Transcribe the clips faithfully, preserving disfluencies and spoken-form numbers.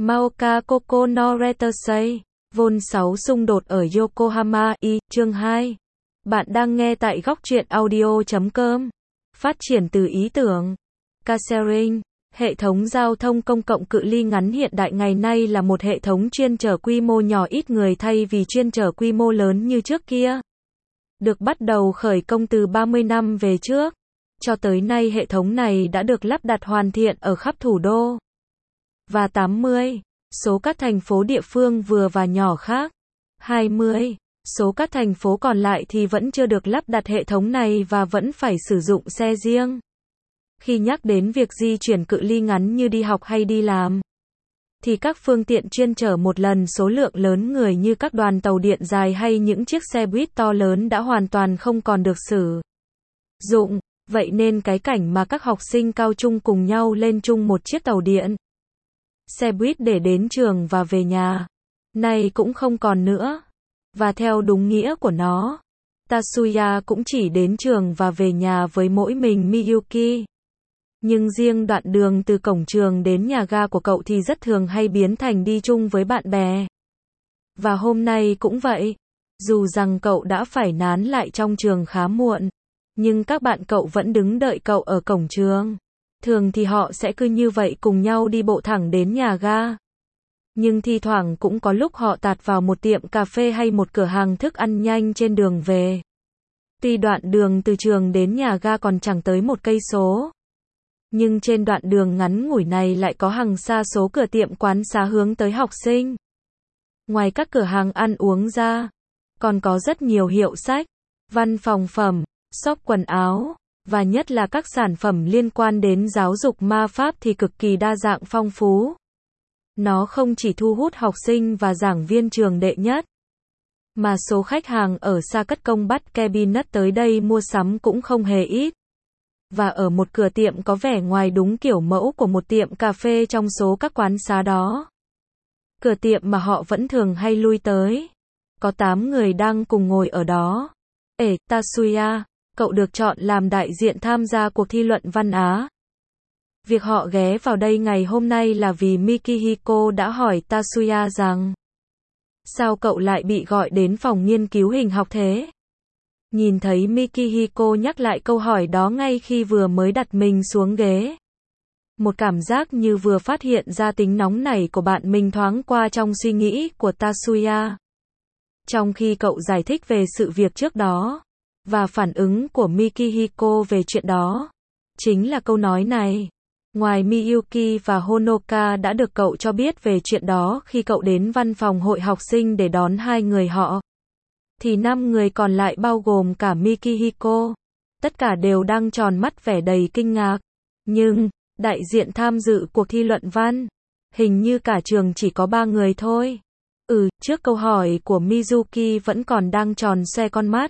Maoka Koko no Retasei, Vol sáu xung đột ở Yokohama, I, chương hai. Bạn đang nghe tại góc truyện audio chấm com. Phát triển từ ý tưởng. Car sharing. Hệ thống giao thông công cộng cự ly ngắn hiện đại ngày nay là một hệ thống chuyên chở quy mô nhỏ ít người thay vì chuyên chở quy mô lớn như trước kia. Được bắt đầu khởi công từ ba mươi năm về trước. Cho tới nay hệ thống này đã được lắp đặt hoàn thiện ở khắp thủ đô và tám mươi số các thành phố địa phương vừa và nhỏ khác. hai mươi số các thành phố còn lại thì vẫn chưa được lắp đặt hệ thống này và vẫn phải sử dụng xe riêng. Khi nhắc đến việc di chuyển cự ly ngắn như đi học hay đi làm, thì các phương tiện chuyên chở một lần số lượng lớn người như các đoàn tàu điện dài hay những chiếc xe buýt to lớn đã hoàn toàn không còn được sử dụng. Vậy nên cái cảnh mà các học sinh cao trung cùng nhau lên chung một chiếc tàu điện, xe buýt để đến trường và về nhà, nay cũng không còn nữa. Và theo đúng nghĩa của nó, Tatsuya cũng chỉ đến trường và về nhà với mỗi mình Miyuki. Nhưng riêng đoạn đường từ cổng trường đến nhà ga của cậu thì rất thường hay biến thành đi chung với bạn bè. Và hôm nay cũng vậy. Dù rằng cậu đã phải nán lại trong trường khá muộn, nhưng các bạn cậu vẫn đứng đợi cậu ở cổng trường. Thường thì họ sẽ cứ như vậy cùng nhau đi bộ thẳng đến nhà ga. Nhưng thi thoảng cũng có lúc họ tạt vào một tiệm cà phê hay một cửa hàng thức ăn nhanh trên đường về. Tuy đoạn đường từ trường đến nhà ga còn chẳng tới một cây số, nhưng trên đoạn đường ngắn ngủi này lại có hàng sa số cửa tiệm quán xá hướng tới học sinh. Ngoài các cửa hàng ăn uống ra, còn có rất nhiều hiệu sách, văn phòng phẩm, shop quần áo, và nhất là các sản phẩm liên quan đến giáo dục ma pháp thì cực kỳ đa dạng phong phú. Nó không chỉ thu hút học sinh và giảng viên trường đệ nhất, mà số khách hàng ở xa cất công bắt cabinet tới đây mua sắm cũng không hề ít. Và ở một cửa tiệm có vẻ ngoài đúng kiểu mẫu của một tiệm cà phê trong số các quán xá đó, cửa tiệm mà họ vẫn thường hay lui tới, có tám người đang cùng ngồi ở đó. Ê, Tatsuya, cậu được chọn làm đại diện tham gia cuộc thi luận văn Á. Việc họ ghé vào đây ngày hôm nay là vì Mikihiko đã hỏi Tatsuya rằng sao cậu lại bị gọi đến phòng nghiên cứu hình học thế? Nhìn thấy Mikihiko nhắc lại câu hỏi đó ngay khi vừa mới đặt mình xuống ghế, một cảm giác như vừa phát hiện ra tính nóng nảy của bạn mình thoáng qua trong suy nghĩ của Tatsuya. Trong khi cậu giải thích về sự việc trước đó, và phản ứng của Mikihiko về chuyện đó, chính là câu nói này. Ngoài Miyuki và Honoka đã được cậu cho biết về chuyện đó khi cậu đến văn phòng hội học sinh để đón hai người họ, thì năm người còn lại bao gồm cả Mikihiko, tất cả đều đang tròn mắt vẻ đầy kinh ngạc. Nhưng, đại diện tham dự cuộc thi luận văn, hình như cả trường chỉ có ba người thôi. Ừ, trước câu hỏi của Mizuki vẫn còn đang tròn xoe con mắt,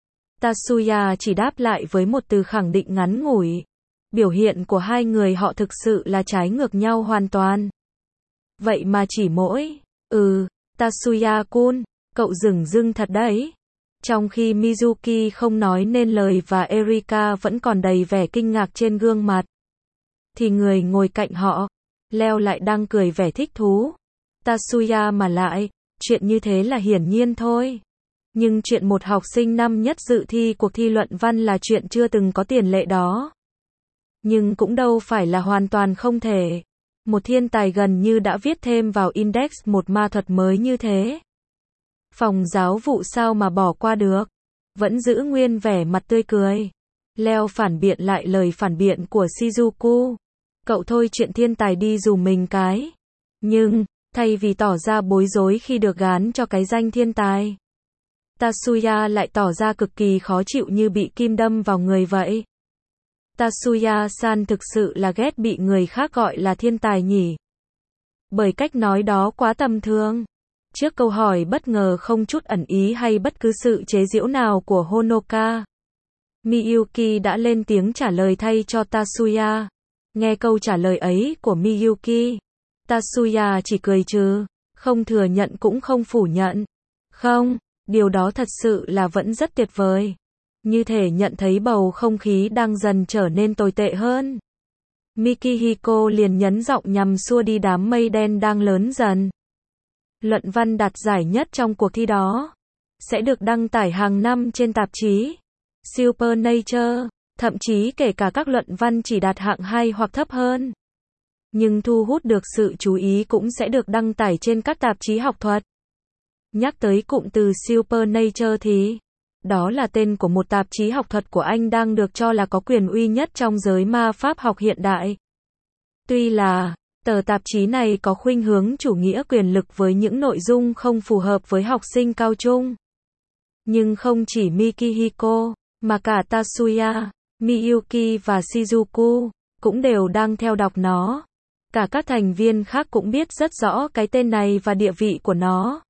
Tatsuya chỉ đáp lại với một từ khẳng định ngắn ngủi. Biểu hiện của hai người họ thực sự là trái ngược nhau hoàn toàn. Vậy mà chỉ mỗi, ừ, Tatsuya-kun, cậu dửng dưng thật đấy. Trong khi Mizuki không nói nên lời và Erika vẫn còn đầy vẻ kinh ngạc trên gương mặt, thì người ngồi cạnh họ, Leo lại đang cười vẻ thích thú. Tatsuya mà lại, chuyện như thế là hiển nhiên thôi. Nhưng chuyện một học sinh năm nhất dự thi cuộc thi luận văn là chuyện chưa từng có tiền lệ đó. Nhưng cũng đâu phải là hoàn toàn không thể. Một thiên tài gần như đã viết thêm vào index một ma thuật mới như thế. Phòng giáo vụ sao mà bỏ qua được. Vẫn giữ nguyên vẻ mặt tươi cười. Leo phản biện lại lời phản biện của Shizuku. Cậu thôi chuyện thiên tài đi dùm mình cái. Nhưng, thay vì tỏ ra bối rối khi được gán cho cái danh thiên tài, Tatsuya lại tỏ ra cực kỳ khó chịu như bị kim đâm vào người vậy. Tatsuya-san thực sự là ghét bị người khác gọi là thiên tài nhỉ? Bởi cách nói đó quá tầm thường. Trước câu hỏi bất ngờ không chút ẩn ý hay bất cứ sự chế giễu nào của Honoka, Miyuki đã lên tiếng trả lời thay cho Tatsuya. Nghe câu trả lời ấy của Miyuki, Tatsuya chỉ cười trừ, không thừa nhận cũng không phủ nhận. Không, điều đó thật sự là vẫn rất tuyệt vời. Như thể nhận thấy bầu không khí đang dần trở nên tồi tệ hơn. Mikihiko liền nhấn giọng nhằm xua đi đám mây đen đang lớn dần. Luận văn đạt giải nhất trong cuộc thi đó sẽ được đăng tải hàng năm trên tạp chí Supernature, thậm chí kể cả các luận văn chỉ đạt hạng hai hoặc thấp hơn. Nhưng thu hút được sự chú ý cũng sẽ được đăng tải trên các tạp chí học thuật. Nhắc tới cụm từ Supernature thì đó là tên của một tạp chí học thuật của Anh đang được cho là có quyền uy nhất trong giới ma pháp học hiện đại. Tuy là tờ tạp chí này có khuynh hướng chủ nghĩa quyền lực với những nội dung không phù hợp với học sinh cao trung. Nhưng không chỉ Mikihiko, mà cả Tatsuya, Miyuki và Shizuku cũng đều đang theo đọc nó. Cả các thành viên khác cũng biết rất rõ cái tên này và địa vị của nó.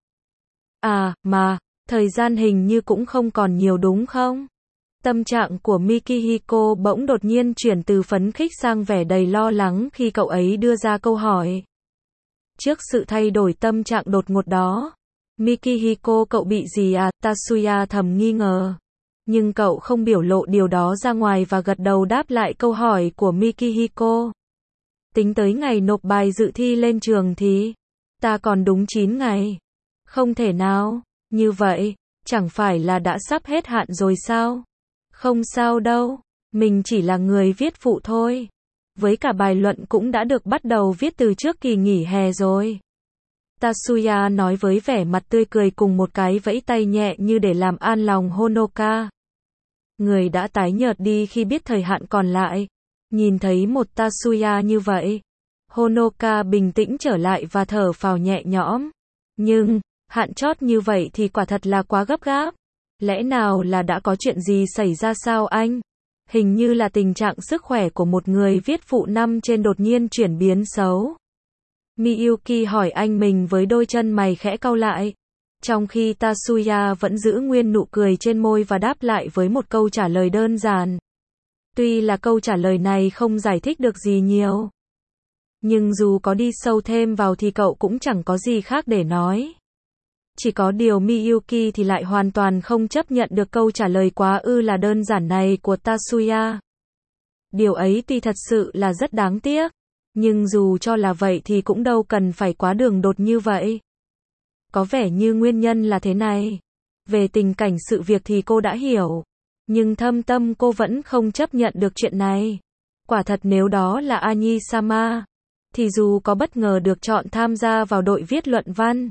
À, mà, thời gian hình như cũng không còn nhiều đúng không? Tâm trạng của Mikihiko bỗng đột nhiên chuyển từ phấn khích sang vẻ đầy lo lắng khi cậu ấy đưa ra câu hỏi. Trước sự thay đổi tâm trạng đột ngột đó, Mikihiko cậu bị gì à? Tatsuya thầm nghi ngờ. Nhưng cậu không biểu lộ điều đó ra ngoài và gật đầu đáp lại câu hỏi của Mikihiko. Tính tới ngày nộp bài dự thi lên trường thì ta còn đúng chín ngày. Không thể nào, như vậy, chẳng phải là đã sắp hết hạn rồi sao? Không sao đâu, mình chỉ là người viết phụ thôi. Với cả bài luận cũng đã được bắt đầu viết từ trước kỳ nghỉ hè rồi. Tatsuya nói với vẻ mặt tươi cười cùng một cái vẫy tay nhẹ như để làm an lòng Honoka. Người đã tái nhợt đi khi biết thời hạn còn lại. Nhìn thấy một Tatsuya như vậy, Honoka bình tĩnh trở lại và thở phào nhẹ nhõm. Nhưng, hạn chót như vậy thì quả thật là quá gấp gáp. Lẽ nào là đã có chuyện gì xảy ra sao anh? Hình như là tình trạng sức khỏe của một người viết phụ năm trên đột nhiên chuyển biến xấu. Miyuki hỏi anh mình với đôi chân mày khẽ cau lại. Trong khi Tatsuya vẫn giữ nguyên nụ cười trên môi và đáp lại với một câu trả lời đơn giản. Tuy là câu trả lời này không giải thích được gì nhiều. Nhưng dù có đi sâu thêm vào thì cậu cũng chẳng có gì khác để nói. Chỉ có điều Miyuki thì lại hoàn toàn không chấp nhận được câu trả lời quá ư là đơn giản này của Tatsuya. Điều ấy tuy thật sự là rất đáng tiếc. Nhưng dù cho là vậy thì cũng đâu cần phải quá đường đột như vậy. Có vẻ như nguyên nhân là thế này. Về tình cảnh sự việc thì cô đã hiểu. Nhưng thâm tâm cô vẫn không chấp nhận được chuyện này. Quả thật nếu đó là Anyi-sama, thì dù có bất ngờ được chọn tham gia vào đội viết luận văn,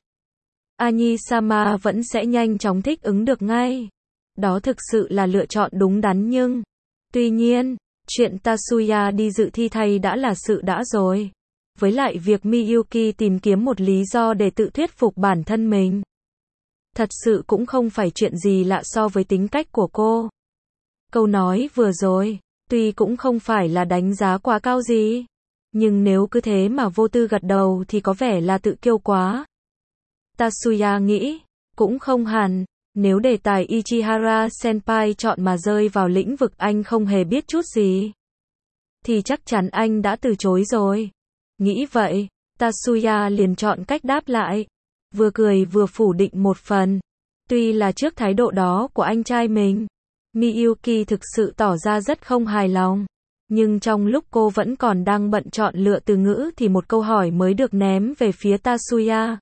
Anyi-sama vẫn sẽ nhanh chóng thích ứng được ngay. Đó thực sự là lựa chọn đúng đắn nhưng, tuy nhiên, chuyện Tatsuya đi dự thi thay đã là sự đã rồi. Với lại việc Miyuki tìm kiếm một lý do để tự thuyết phục bản thân mình. Thật sự cũng không phải chuyện gì lạ so với tính cách của cô. Câu nói vừa rồi, tuy cũng không phải là đánh giá quá cao gì. Nhưng nếu cứ thế mà vô tư gật đầu thì có vẻ là tự kiêu quá. Tatsuya nghĩ, cũng không hẳn. Nếu đề tài Ichihara Senpai chọn mà rơi vào lĩnh vực anh không hề biết chút gì, thì chắc chắn anh đã từ chối rồi. Nghĩ vậy, Tatsuya liền chọn cách đáp lại. Vừa cười vừa phủ định một phần. Tuy là trước thái độ đó của anh trai mình, Miyuki thực sự tỏ ra rất không hài lòng. Nhưng trong lúc cô vẫn còn đang bận chọn lựa từ ngữ thì một câu hỏi mới được ném về phía Tatsuya.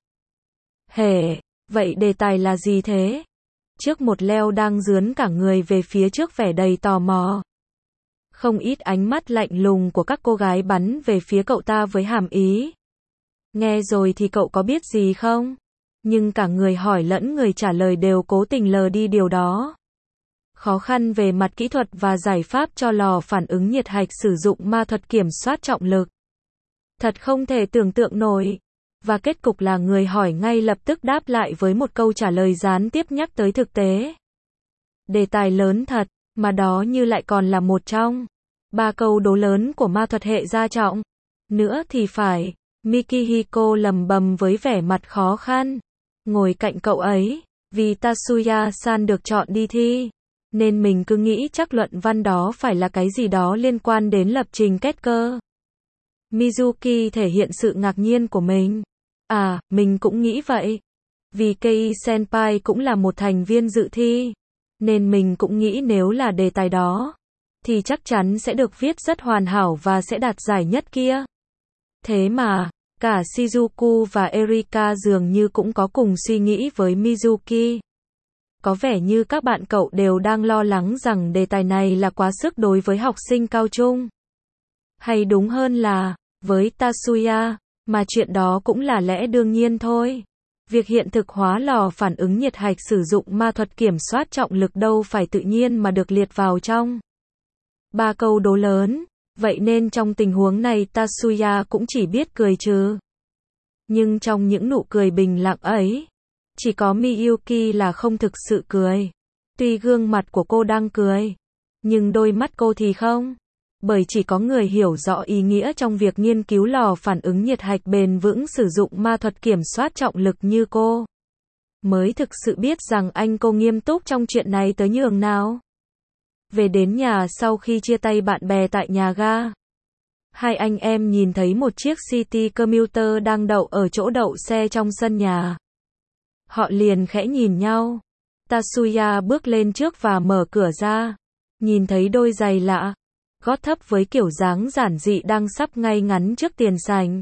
Hề, vậy đề tài là gì thế? Trước một leo đang dướn cả người về phía trước vẻ đầy tò mò. Không ít ánh mắt lạnh lùng của các cô gái bắn về phía cậu ta với hàm ý. Nghe rồi thì cậu có biết gì không? Nhưng cả người hỏi lẫn người trả lời đều cố tình lờ đi điều đó. Khó khăn về mặt kỹ thuật và giải pháp cho lò phản ứng nhiệt hạch sử dụng ma thuật kiểm soát trọng lực. Thật không thể tưởng tượng nổi. Và kết cục là người hỏi ngay lập tức đáp lại với một câu trả lời gián tiếp nhắc tới thực tế. Đề tài lớn thật, mà đó như lại còn là một trong ba câu đố lớn của ma thuật hệ gia trọng. Nữa thì phải, Mikihiko lầm bầm với vẻ mặt khó khăn. Ngồi cạnh cậu ấy, vì Tatsuya-san được chọn đi thi, nên mình cứ nghĩ chắc luận văn đó phải là cái gì đó liên quan đến lập trình kết cơ. Mizuki thể hiện sự ngạc nhiên của mình. À, mình cũng nghĩ vậy. Vì Kei Senpai cũng là một thành viên dự thi, nên mình cũng nghĩ nếu là đề tài đó, thì chắc chắn sẽ được viết rất hoàn hảo và sẽ đạt giải nhất kia. Thế mà, cả Shizuku và Erika dường như cũng có cùng suy nghĩ với Mizuki. Có vẻ như các bạn cậu đều đang lo lắng rằng đề tài này là quá sức đối với học sinh cao trung. Hay đúng hơn là, với Tatsuya, mà chuyện đó cũng là lẽ đương nhiên thôi. Việc hiện thực hóa lò phản ứng nhiệt hạch sử dụng ma thuật kiểm soát trọng lực đâu phải tự nhiên mà được liệt vào trong ba câu đố lớn. Vậy nên trong tình huống này Tatsuya cũng chỉ biết cười trừ. Nhưng trong những nụ cười bình lặng ấy, chỉ có Miyuki là không thực sự cười. Tuy gương mặt của cô đang cười, nhưng đôi mắt cô thì không. Bởi chỉ có người hiểu rõ ý nghĩa trong việc nghiên cứu lò phản ứng nhiệt hạch bền vững sử dụng ma thuật kiểm soát trọng lực như cô, mới thực sự biết rằng anh cô nghiêm túc trong chuyện này tới nhường nào. Về đến nhà sau khi chia tay bạn bè tại nhà ga, hai anh em nhìn thấy một chiếc City Commuter đang đậu ở chỗ đậu xe trong sân nhà. Họ liền khẽ nhìn nhau. Tatsuya bước lên trước và mở cửa ra. Nhìn thấy đôi giày lạ, gót thấp với kiểu dáng giản dị đang sắp ngay ngắn trước tiền sảnh.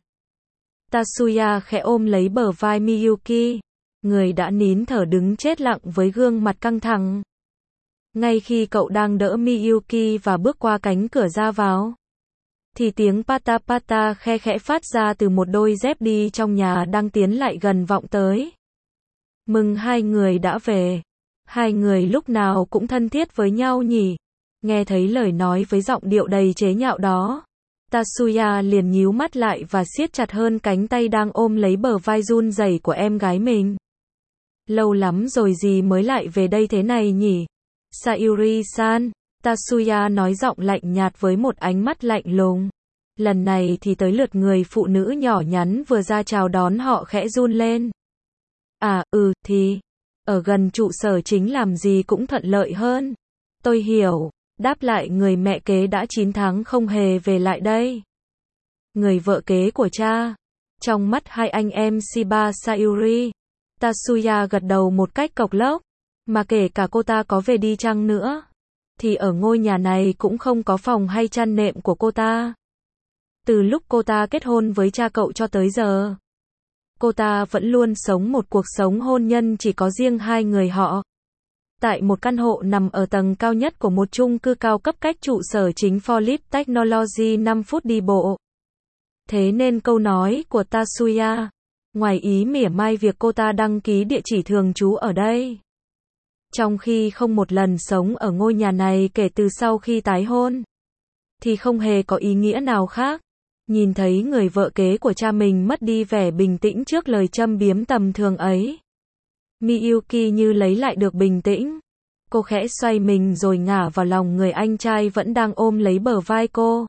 Tatsuya khẽ ôm lấy bờ vai Miyuki, người đã nín thở đứng chết lặng với gương mặt căng thẳng. Ngay khi cậu đang đỡ Miyuki và bước qua cánh cửa ra vào, thì tiếng pata pata khe khẽ phát ra từ một đôi dép đi trong nhà đang tiến lại gần vọng tới. Mừng hai người đã về. Hai người lúc nào cũng thân thiết với nhau nhỉ? Nghe thấy lời nói với giọng điệu đầy chế nhạo đó, Tatsuya liền nhíu mắt lại và siết chặt hơn cánh tay đang ôm lấy bờ vai run rẩy của em gái mình. Lâu lắm rồi gì mới lại về đây thế này nhỉ? Sayuri-san, Tatsuya nói giọng lạnh nhạt với một ánh mắt lạnh lùng. Lần này thì tới lượt người phụ nữ nhỏ nhắn vừa ra chào đón họ khẽ run lên. À, ừ, thì, ở gần trụ sở chính làm gì cũng thuận lợi hơn. Tôi hiểu, đáp lại người mẹ kế đã chín tháng không hề về lại đây. Người vợ kế của cha. Trong mắt hai anh em Shiba Sayuri, Tatsuya gật đầu một cách cộc lốc. Mà kể cả cô ta có về đi chăng nữa, thì ở ngôi nhà này cũng không có phòng hay chăn nệm của cô ta. Từ lúc cô ta kết hôn với cha cậu cho tới giờ, cô ta vẫn luôn sống một cuộc sống hôn nhân chỉ có riêng hai người họ. Tại một căn hộ nằm ở tầng cao nhất của một chung cư cao cấp cách trụ sở chính Philip Technology năm phút đi bộ. Thế nên câu nói của Tatsuya, ngoài ý mỉa mai việc cô ta đăng ký địa chỉ thường trú ở đây, trong khi không một lần sống ở ngôi nhà này kể từ sau khi tái hôn, thì không hề có ý nghĩa nào khác. Nhìn thấy người vợ kế của cha mình mất đi vẻ bình tĩnh trước lời châm biếm tầm thường ấy, Miyuki như lấy lại được bình tĩnh. Cô khẽ xoay mình rồi ngả vào lòng người anh trai vẫn đang ôm lấy bờ vai cô.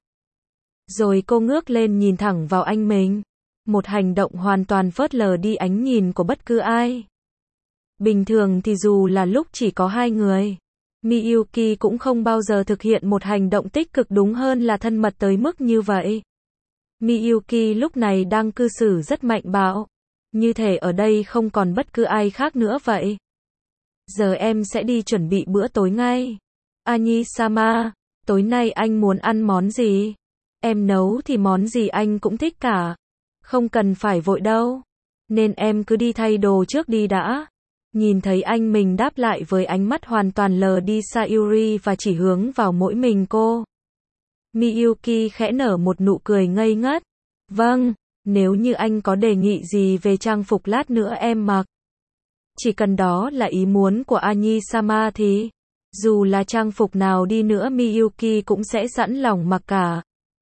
Rồi cô ngước lên nhìn thẳng vào anh mình. Một hành động hoàn toàn phớt lờ đi ánh nhìn của bất cứ ai. Bình thường thì dù là lúc chỉ có hai người, Miyuki cũng không bao giờ thực hiện một hành động tích cực, đúng hơn là thân mật tới mức như vậy. Miyuki lúc này đang cư xử rất mạnh bạo, như thể ở đây không còn bất cứ ai khác nữa vậy. Giờ em sẽ đi chuẩn bị bữa tối ngay. Anyi-sama, tối nay anh muốn ăn món gì? Em nấu thì món gì anh cũng thích cả. Không cần phải vội đâu. Nên em cứ đi thay đồ trước đi đã. Nhìn thấy anh mình đáp lại với ánh mắt hoàn toàn lờ đi Sayuri và chỉ hướng vào mỗi mình cô, Miyuki khẽ nở một nụ cười ngây ngất. Vâng, nếu như anh có đề nghị gì về trang phục lát nữa em mặc, chỉ cần đó là ý muốn của Anyi-sama thì, dù là trang phục nào đi nữa Miyuki cũng sẽ sẵn lòng mặc cả.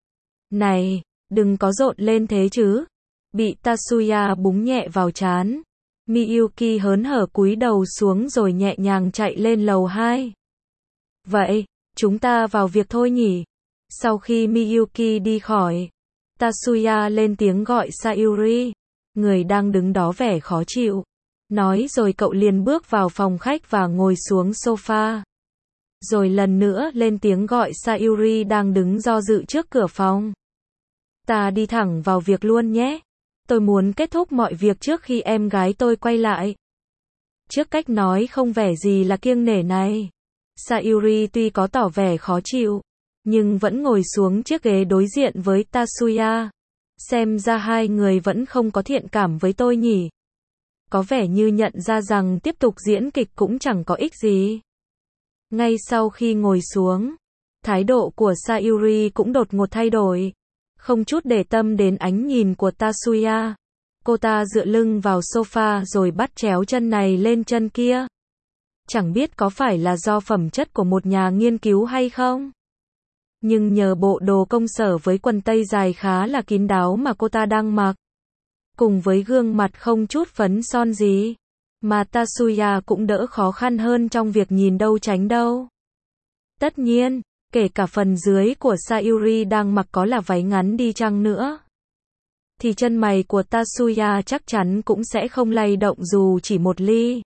Này, đừng có rộn lên thế chứ. Bị Tatsuya búng nhẹ vào trán, Miyuki hớn hở cúi đầu xuống rồi nhẹ nhàng chạy lên lầu hai. Vậy, chúng ta vào việc thôi nhỉ? Sau khi Miyuki đi khỏi, Tatsuya lên tiếng gọi Sayuri, người đang đứng đó vẻ khó chịu. Nói rồi cậu liền bước vào phòng khách và ngồi xuống sofa. Rồi lần nữa lên tiếng gọi Sayuri đang đứng do dự trước cửa phòng. Ta đi thẳng vào việc luôn nhé. Tôi muốn kết thúc mọi việc trước khi em gái tôi quay lại. Trước cách nói không vẻ gì là kiêng nể này, Sayuri tuy có tỏ vẻ khó chịu, nhưng vẫn ngồi xuống chiếc ghế đối diện với Tatsuya. Xem ra hai người vẫn không có thiện cảm với tôi nhỉ. Có vẻ như nhận ra rằng tiếp tục diễn kịch cũng chẳng có ích gì. Ngay sau khi ngồi xuống, thái độ của Sayuri cũng đột ngột thay đổi. Không chút để tâm đến ánh nhìn của Tatsuya. Cô ta dựa lưng vào sofa rồi bắt chéo chân này lên chân kia. Chẳng biết có phải là do phẩm chất của một nhà nghiên cứu hay không? Nhưng nhờ bộ đồ công sở với quần tây dài khá là kín đáo mà cô ta đang mặc, cùng với gương mặt không chút phấn son gì, mà Tatsuya cũng đỡ khó khăn hơn trong việc nhìn đâu tránh đâu. Tất nhiên, kể cả phần dưới của Sayuri đang mặc có là váy ngắn đi chăng nữa, thì chân mày của Tatsuya chắc chắn cũng sẽ không lay động dù chỉ một ly.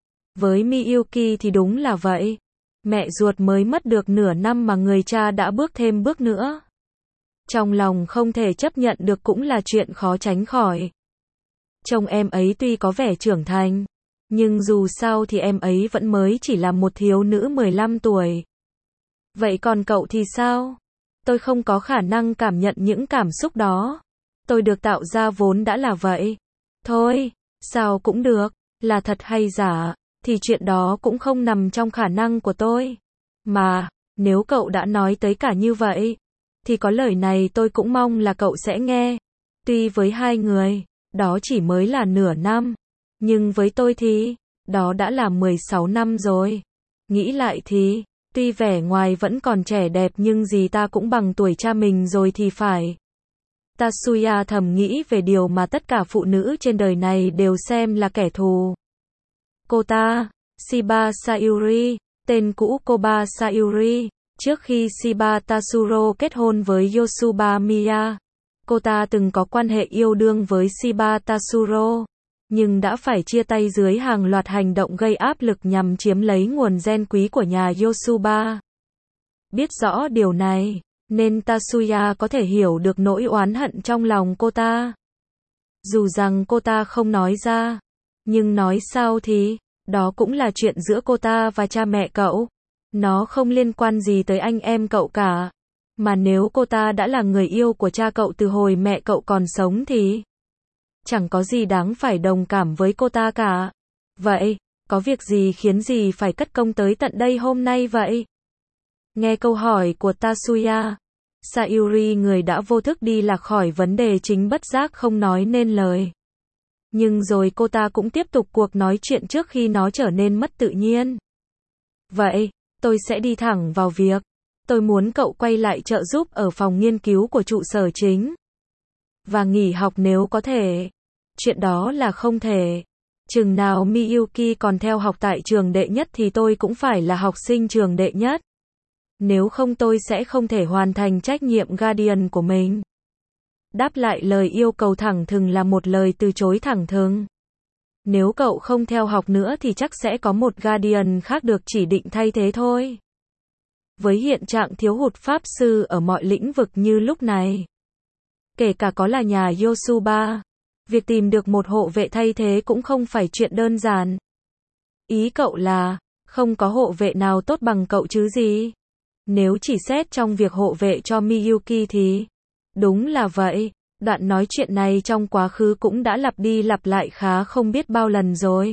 Với Miyuki thì đúng là vậy. Mẹ ruột mới mất được nửa năm mà người cha đã bước thêm bước nữa. Trong lòng không thể chấp nhận được cũng là chuyện khó tránh khỏi. Chồng em ấy tuy có vẻ trưởng thành, nhưng dù sao thì em ấy vẫn mới chỉ là một thiếu nữ mười lăm tuổi. Vậy còn cậu thì sao? Tôi không có khả năng cảm nhận những cảm xúc đó. Tôi được tạo ra vốn đã là vậy. Thôi, sao cũng được, là thật hay giả, thì chuyện đó cũng không nằm trong khả năng của tôi. Mà, nếu cậu đã nói tới cả như vậy, thì có lời này tôi cũng mong là cậu sẽ nghe. Tuy với hai người, đó chỉ mới là nửa năm, nhưng với tôi thì, đó đã là mười sáu năm rồi. Nghĩ lại thì, tuy vẻ ngoài vẫn còn trẻ đẹp nhưng gì ta cũng bằng tuổi cha mình rồi thì phải. Tatsuya thầm nghĩ về điều mà tất cả phụ nữ trên đời này đều xem là kẻ thù. Cô ta, Shiba Sayuri, tên cũ Koba Sayuri, trước khi Shiba Tatsuro kết hôn với Yosuba Miya, cô ta từng có quan hệ yêu đương với Shiba Tatsuro, nhưng đã phải chia tay dưới hàng loạt hành động gây áp lực nhằm chiếm lấy nguồn gen quý của nhà Yosuba. Biết rõ điều này, nên Tatsuya có thể hiểu được nỗi oán hận trong lòng cô ta. Dù rằng cô ta không nói ra, nhưng nói sao thì, đó cũng là chuyện giữa cô ta và cha mẹ cậu. Nó không liên quan gì tới anh em cậu cả. Mà nếu cô ta đã là người yêu của cha cậu từ hồi mẹ cậu còn sống thì chẳng có gì đáng phải đồng cảm với cô ta cả. Vậy, có việc gì khiến gì phải cất công tới tận đây hôm nay vậy? Nghe câu hỏi của Tatsuya, Sayuri người đã vô thức đi lạc khỏi vấn đề chính bất giác không nói nên lời. Nhưng rồi cô ta cũng tiếp tục cuộc nói chuyện trước khi nó trở nên mất tự nhiên. Vậy, tôi sẽ đi thẳng vào việc. Tôi muốn cậu quay lại trợ giúp ở phòng nghiên cứu của trụ sở chính. Và nghỉ học nếu có thể. Chuyện đó là không thể. Chừng nào Miyuki còn theo học tại trường đệ nhất thì tôi cũng phải là học sinh trường đệ nhất. Nếu không tôi sẽ không thể hoàn thành trách nhiệm Guardian của mình. Đáp lại lời yêu cầu thẳng thừng là một lời từ chối thẳng thừng. Nếu cậu không theo học nữa thì chắc sẽ có một Guardian khác được chỉ định thay thế thôi. Với hiện trạng thiếu hụt pháp sư ở mọi lĩnh vực như lúc này, kể cả có là nhà Yosuba, việc tìm được một hộ vệ thay thế cũng không phải chuyện đơn giản. Ý cậu là, không có hộ vệ nào tốt bằng cậu chứ gì? Nếu chỉ xét trong việc hộ vệ cho Miyuki thì, đúng là vậy. Đoạn nói chuyện này trong quá khứ cũng đã lặp đi lặp lại khá không biết bao lần rồi.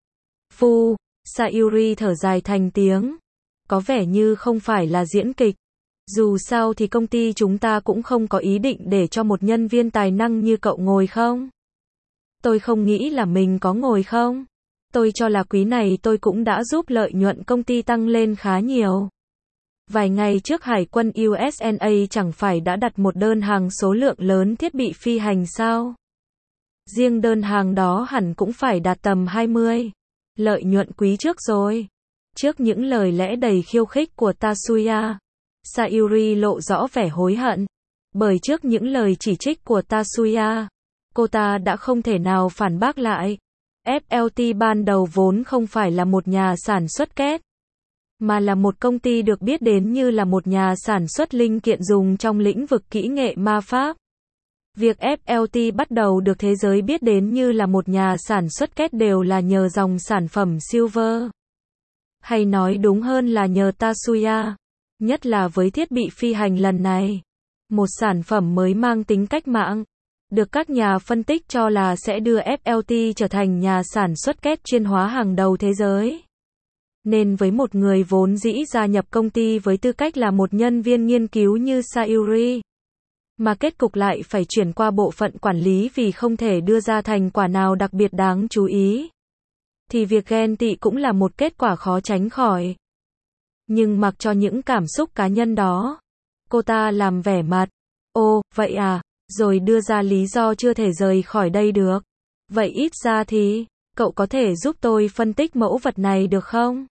Phu, Sayuri thở dài thành tiếng. Có vẻ như không phải là diễn kịch. Dù sao thì công ty chúng ta cũng không có ý định để cho một nhân viên tài năng như cậu ngồi không. Tôi không nghĩ là mình có ngồi không. Tôi cho là quý này tôi cũng đã giúp lợi nhuận công ty tăng lên khá nhiều. Vài ngày trước Hải quân u ét en a chẳng phải đã đặt một đơn hàng số lượng lớn thiết bị phi hành sao? Riêng đơn hàng đó hẳn cũng phải đạt tầm hai mươi. Lợi nhuận quý trước rồi. Trước những lời lẽ đầy khiêu khích của Tatsuya, Sayuri lộ rõ vẻ hối hận. Bởi trước những lời chỉ trích của Tatsuya, cô ta đã không thể nào phản bác lại. ép lờ tê ban đầu vốn không phải là một nhà sản xuất két, mà là một công ty được biết đến như là một nhà sản xuất linh kiện dùng trong lĩnh vực kỹ nghệ ma pháp. Việc ép lờ tê bắt đầu được thế giới biết đến như là một nhà sản xuất két đều là nhờ dòng sản phẩm Silver. Hay nói đúng hơn là nhờ Tatsuya. Nhất là với thiết bị phi hành lần này. Một sản phẩm mới mang tính cách mạng. Được các nhà phân tích cho là sẽ đưa ép lờ tê trở thành nhà sản xuất két chuyên hóa hàng đầu thế giới. Nên với một người vốn dĩ gia nhập công ty với tư cách là một nhân viên nghiên cứu như Sayuri, mà kết cục lại phải chuyển qua bộ phận quản lý vì không thể đưa ra thành quả nào đặc biệt đáng chú ý, thì việc ghen tị cũng là một kết quả khó tránh khỏi. Nhưng mặc cho những cảm xúc cá nhân đó, cô ta làm vẻ mặt, ồ, vậy à, rồi đưa ra lý do chưa thể rời khỏi đây được. Vậy ít ra thì, cậu có thể giúp tôi phân tích mẫu vật này được không?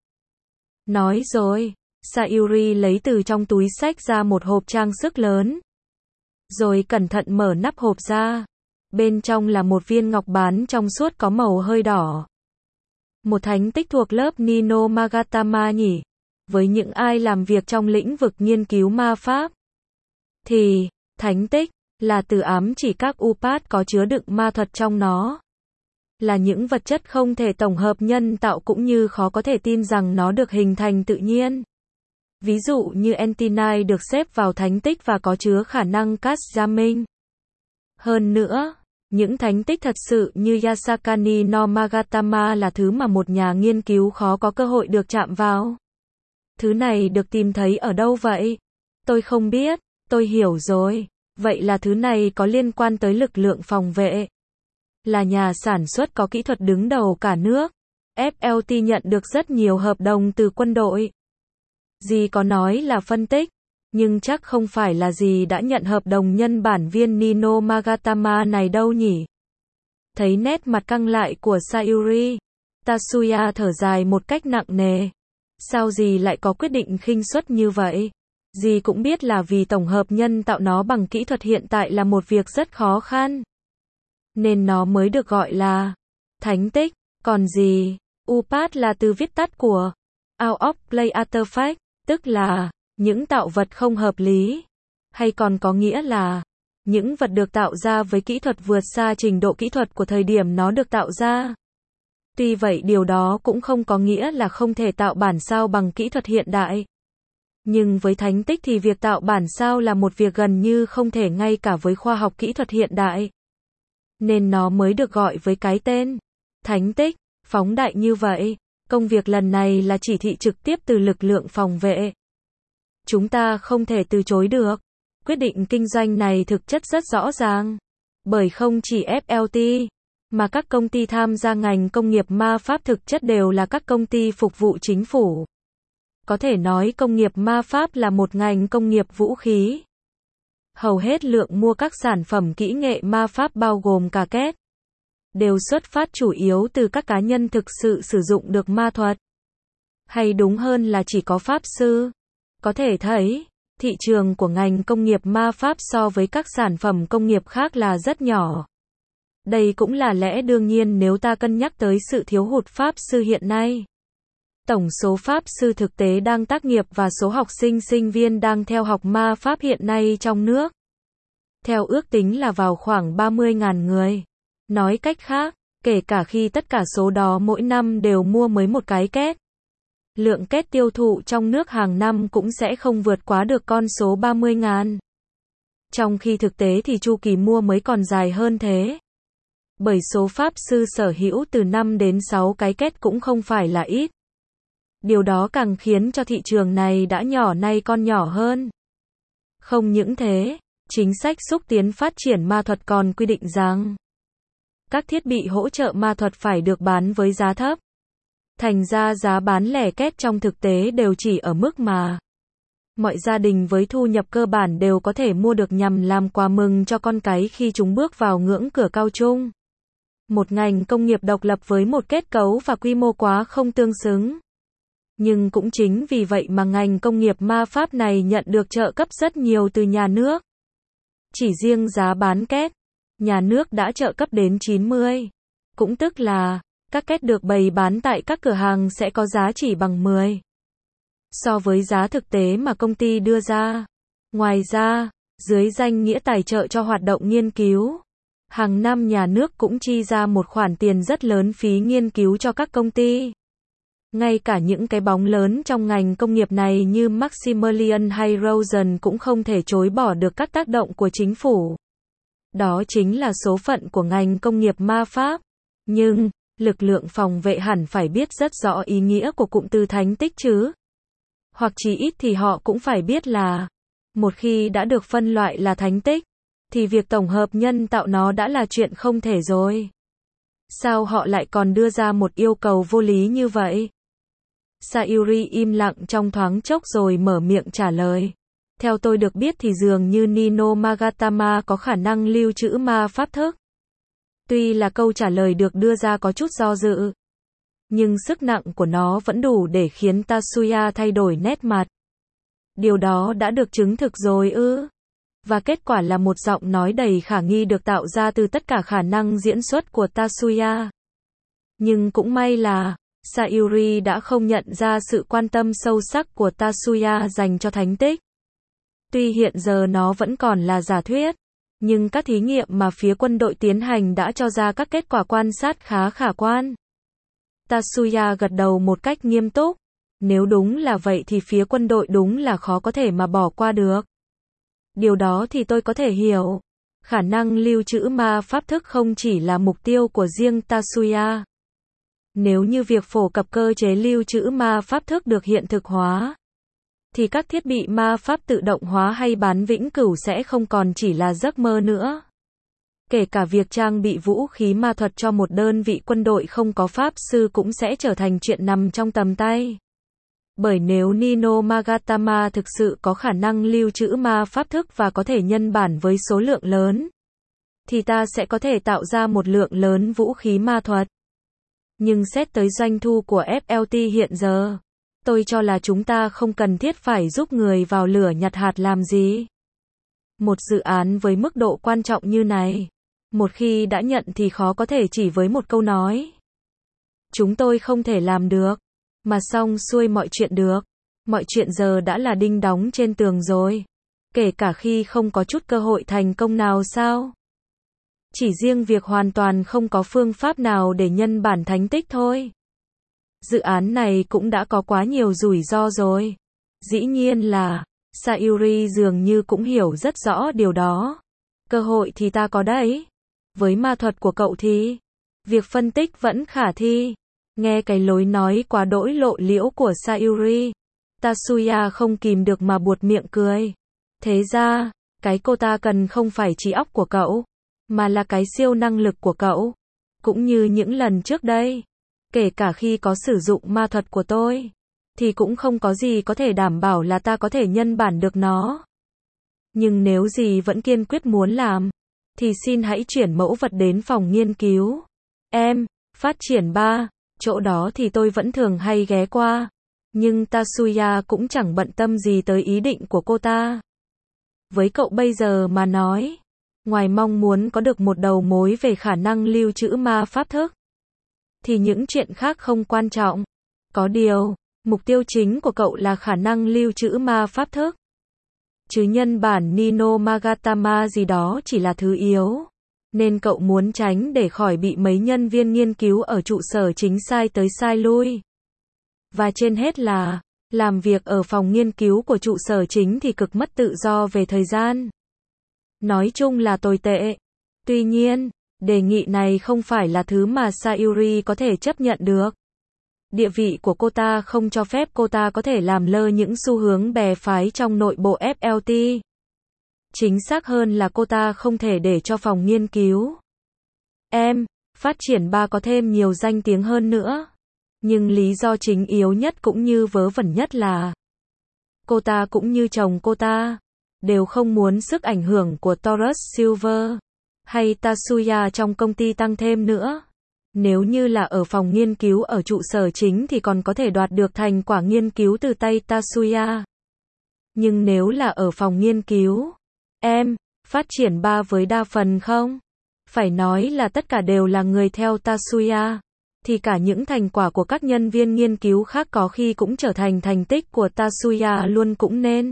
Nói rồi, Sayuri lấy từ trong túi xách ra một hộp trang sức lớn. Rồi cẩn thận mở nắp hộp ra. Bên trong là một viên ngọc bán trong suốt có màu hơi đỏ. Một thánh tích thuộc lớp Nino Magatama nhỉ? Với những ai làm việc trong lĩnh vực nghiên cứu ma pháp, thì, thánh tích, là từ ám chỉ các upat có chứa đựng ma thuật trong nó. Là những vật chất không thể tổng hợp nhân tạo cũng như khó có thể tin rằng nó được hình thành tự nhiên. Ví dụ như Entinite được xếp vào thánh tích và có chứa khả năng cast jamming. Hơn nữa, những thánh tích thật sự như Yasakani no Magatama là thứ mà một nhà nghiên cứu khó có cơ hội được chạm vào. Thứ này được tìm thấy ở đâu vậy? Tôi không biết, tôi hiểu rồi. Vậy là thứ này có liên quan tới lực lượng phòng vệ. Là nhà sản xuất có kỹ thuật đứng đầu cả nước. ép lờ tê nhận được rất nhiều hợp đồng từ quân đội. Dì có nói là phân tích, nhưng chắc không phải là dì đã nhận hợp đồng nhân bản viên Nino Magatama này đâu nhỉ? Thấy nét mặt căng lại của Sayuri, Tatsuya thở dài một cách nặng nề. Sao dì lại có quyết định khinh suất như vậy? Dì cũng biết là vì tổng hợp nhân tạo nó bằng kỹ thuật hiện tại là một việc rất khó khăn. Nên nó mới được gọi là thánh tích. Còn gì? Upat là từ viết tắt của out of place artifact, tức là những tạo vật không hợp lý. Hay còn có nghĩa là những vật được tạo ra với kỹ thuật vượt xa trình độ kỹ thuật của thời điểm nó được tạo ra. Tuy vậy điều đó cũng không có nghĩa là không thể tạo bản sao bằng kỹ thuật hiện đại. Nhưng với thánh tích thì việc tạo bản sao là một việc gần như không thể ngay cả với khoa học kỹ thuật hiện đại. Nên nó mới được gọi với cái tên thánh tích. Phóng đại như vậy, công việc lần này là chỉ thị trực tiếp từ lực lượng phòng vệ. Chúng ta không thể từ chối được. Quyết định kinh doanh này thực chất rất rõ ràng. Bởi không chỉ ép lờ tê, mà các công ty tham gia ngành công nghiệp ma pháp thực chất đều là các công ty phục vụ chính phủ. Có thể nói công nghiệp ma pháp là một ngành công nghiệp vũ khí. Hầu hết lượng mua các sản phẩm kỹ nghệ ma pháp bao gồm cả két, đều xuất phát chủ yếu từ các cá nhân thực sự sử dụng được ma thuật. Hay đúng hơn là chỉ có pháp sư. Có thể thấy, thị trường của ngành công nghiệp ma pháp so với các sản phẩm công nghiệp khác là rất nhỏ. Đây cũng là lẽ đương nhiên nếu ta cân nhắc tới sự thiếu hụt pháp sư hiện nay. Tổng số pháp sư thực tế đang tác nghiệp và số học sinh sinh viên đang theo học ma pháp hiện nay trong nước. Theo ước tính là vào khoảng ba mươi nghìn người. Nói cách khác, kể cả khi tất cả số đó mỗi năm đều mua mới một cái két, lượng két tiêu thụ trong nước hàng năm cũng sẽ không vượt quá được con số ba mươi nghìn. Trong khi thực tế thì chu kỳ mua mới còn dài hơn thế. Bởi số pháp sư sở hữu từ năm đến sáu cái két cũng không phải là ít. Điều đó càng khiến cho thị trường này đã nhỏ nay còn nhỏ hơn. Không những thế, chính sách xúc tiến phát triển ma thuật còn quy định rằng các thiết bị hỗ trợ ma thuật phải được bán với giá thấp. Thành ra giá bán lẻ két trong thực tế đều chỉ ở mức mà mọi gia đình với thu nhập cơ bản đều có thể mua được nhằm làm quà mừng cho con cái khi chúng bước vào ngưỡng cửa cao trung. Một ngành công nghiệp độc lập với một kết cấu và quy mô quá không tương xứng. Nhưng cũng chính vì vậy mà ngành công nghiệp ma pháp này nhận được trợ cấp rất nhiều từ nhà nước. Chỉ riêng giá bán két, nhà nước đã trợ cấp đến chín mươi. Cũng tức là, các két được bày bán tại các cửa hàng sẽ có giá chỉ bằng mười so với giá thực tế mà công ty đưa ra. Ngoài ra, dưới danh nghĩa tài trợ cho hoạt động nghiên cứu, hàng năm nhà nước cũng chi ra một khoản tiền rất lớn phí nghiên cứu cho các công ty. Ngay cả những cái bóng lớn trong ngành công nghiệp này như Maximilian hay Rosen cũng không thể chối bỏ được các tác động của chính phủ. Đó chính là số phận của ngành công nghiệp ma pháp. Nhưng, lực lượng phòng vệ hẳn phải biết rất rõ ý nghĩa của cụm từ thánh tích chứ. Hoặc chí ít thì họ cũng phải biết là, một khi đã được phân loại là thánh tích, thì việc tổng hợp nhân tạo nó đã là chuyện không thể rồi. Sao họ lại còn đưa ra một yêu cầu vô lý như vậy? Sayuri im lặng trong thoáng chốc rồi mở miệng trả lời. Theo tôi được biết thì dường như Nino Magatama có khả năng lưu trữ ma pháp thức. Tuy là câu trả lời được đưa ra có chút do dự, nhưng sức nặng của nó vẫn đủ để khiến Tatsuya thay đổi nét mặt. Điều đó đã được chứng thực rồi ư? Và kết quả là một giọng nói đầy khả nghi được tạo ra từ tất cả khả năng diễn xuất của Tatsuya. Nhưng cũng may là, Sayuri đã không nhận ra sự quan tâm sâu sắc của Tatsuya dành cho thánh tích. Tuy hiện giờ nó vẫn còn là giả thuyết, nhưng các thí nghiệm mà phía quân đội tiến hành đã cho ra các kết quả quan sát khá khả quan. Tatsuya gật đầu một cách nghiêm túc. Nếu đúng là vậy thì phía quân đội đúng là khó có thể mà bỏ qua được. Điều đó thì tôi có thể hiểu. Khả năng lưu trữ ma pháp thức không chỉ là mục tiêu của riêng Tatsuya. Nếu như việc phổ cập cơ chế lưu trữ ma pháp thức được hiện thực hóa, thì các thiết bị ma pháp tự động hóa hay bán vĩnh cửu sẽ không còn chỉ là giấc mơ nữa. Kể cả việc trang bị vũ khí ma thuật cho một đơn vị quân đội không có pháp sư cũng sẽ trở thành chuyện nằm trong tầm tay. Bởi nếu Nino Magatama thực sự có khả năng lưu trữ ma pháp thức và có thể nhân bản với số lượng lớn, thì ta sẽ có thể tạo ra một lượng lớn vũ khí ma thuật. Nhưng xét tới doanh thu của ép lờ tê hiện giờ, tôi cho là chúng ta không cần thiết phải giúp người vào lửa nhặt hạt làm gì. Một dự án với mức độ quan trọng như này, một khi đã nhận thì khó có thể chỉ với một câu nói. Chúng tôi không thể làm được, mà xong xuôi mọi chuyện được. Mọi chuyện giờ đã là đinh đóng trên tường rồi. Kể cả khi không có chút cơ hội thành công nào sao? Chỉ riêng việc hoàn toàn không có phương pháp nào để nhân bản thánh tích thôi. Dự án này cũng đã có quá nhiều rủi ro rồi. Dĩ nhiên là, Sayuri dường như cũng hiểu rất rõ điều đó. Cơ hội thì ta có đấy. Với ma thuật của cậu thì, việc phân tích vẫn khả thi. Nghe cái lối nói quá đỗi lộ liễu của Sayuri, Tatsuya không kìm được mà buột miệng cười. Thế ra, cái cô ta cần không phải trí óc của cậu, mà là cái siêu năng lực của cậu. Cũng như những lần trước đây, kể cả khi có sử dụng ma thuật của tôi, thì cũng không có gì có thể đảm bảo là ta có thể nhân bản được nó. Nhưng nếu gì vẫn kiên quyết muốn làm, thì xin hãy chuyển mẫu vật đến phòng nghiên cứu. Em, phát triển ba, chỗ đó thì tôi vẫn thường hay ghé qua. Nhưng Tatsuya cũng chẳng bận tâm gì tới ý định của cô ta. Với cậu bây giờ mà nói, ngoài mong muốn có được một đầu mối về khả năng lưu trữ ma pháp thức, thì những chuyện khác không quan trọng. Có điều, mục tiêu chính của cậu là khả năng lưu trữ ma pháp thức. Chứ nhân bản Nino Magatama gì đó chỉ là thứ yếu. Nên cậu muốn tránh để khỏi bị mấy nhân viên nghiên cứu ở trụ sở chính sai tới sai lui. Và trên hết là, làm việc ở phòng nghiên cứu của trụ sở chính thì cực mất tự do về thời gian. Nói chung là tồi tệ. Tuy nhiên, đề nghị này không phải là thứ mà Sayuri có thể chấp nhận được. Địa vị của cô ta không cho phép cô ta có thể làm lơ những xu hướng bè phái trong nội bộ ép lờ tê. Chính xác hơn là cô ta không thể để cho phòng nghiên cứu Em, phát triển ba có thêm nhiều danh tiếng hơn nữa. Nhưng lý do chính yếu nhất cũng như vớ vẩn nhất là cô ta cũng như chồng cô ta đều không muốn sức ảnh hưởng của Taurus Silver hay Tatsuya trong công ty tăng thêm nữa. Nếu như là ở phòng nghiên cứu ở trụ sở chính thì còn có thể đoạt được thành quả nghiên cứu từ tay Tatsuya. Nhưng nếu là ở phòng nghiên cứu Em, phát triển ba với đa phần không? Phải nói là tất cả đều là người theo Tatsuya. Thì cả những thành quả của các nhân viên nghiên cứu khác có khi cũng trở thành thành tích của Tatsuya luôn cũng nên.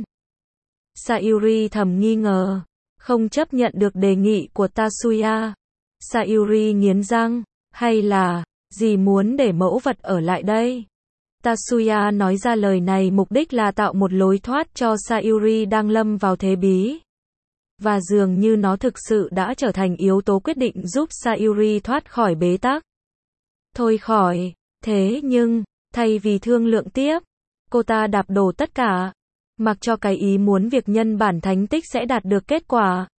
Sayuri thầm nghi ngờ, không chấp nhận được đề nghị của Tatsuya. Sayuri nghiến răng, hay là, dì muốn để mẫu vật ở lại đây? Tatsuya nói ra lời này mục đích là tạo một lối thoát cho Sayuri đang lâm vào thế bí. Và dường như nó thực sự đã trở thành yếu tố quyết định giúp Sayuri thoát khỏi bế tắc. Thôi khỏi. Thế nhưng, thay vì thương lượng tiếp, cô ta đạp đổ tất cả. Mặc cho cái ý muốn việc nhân bản thánh tích sẽ đạt được kết quả.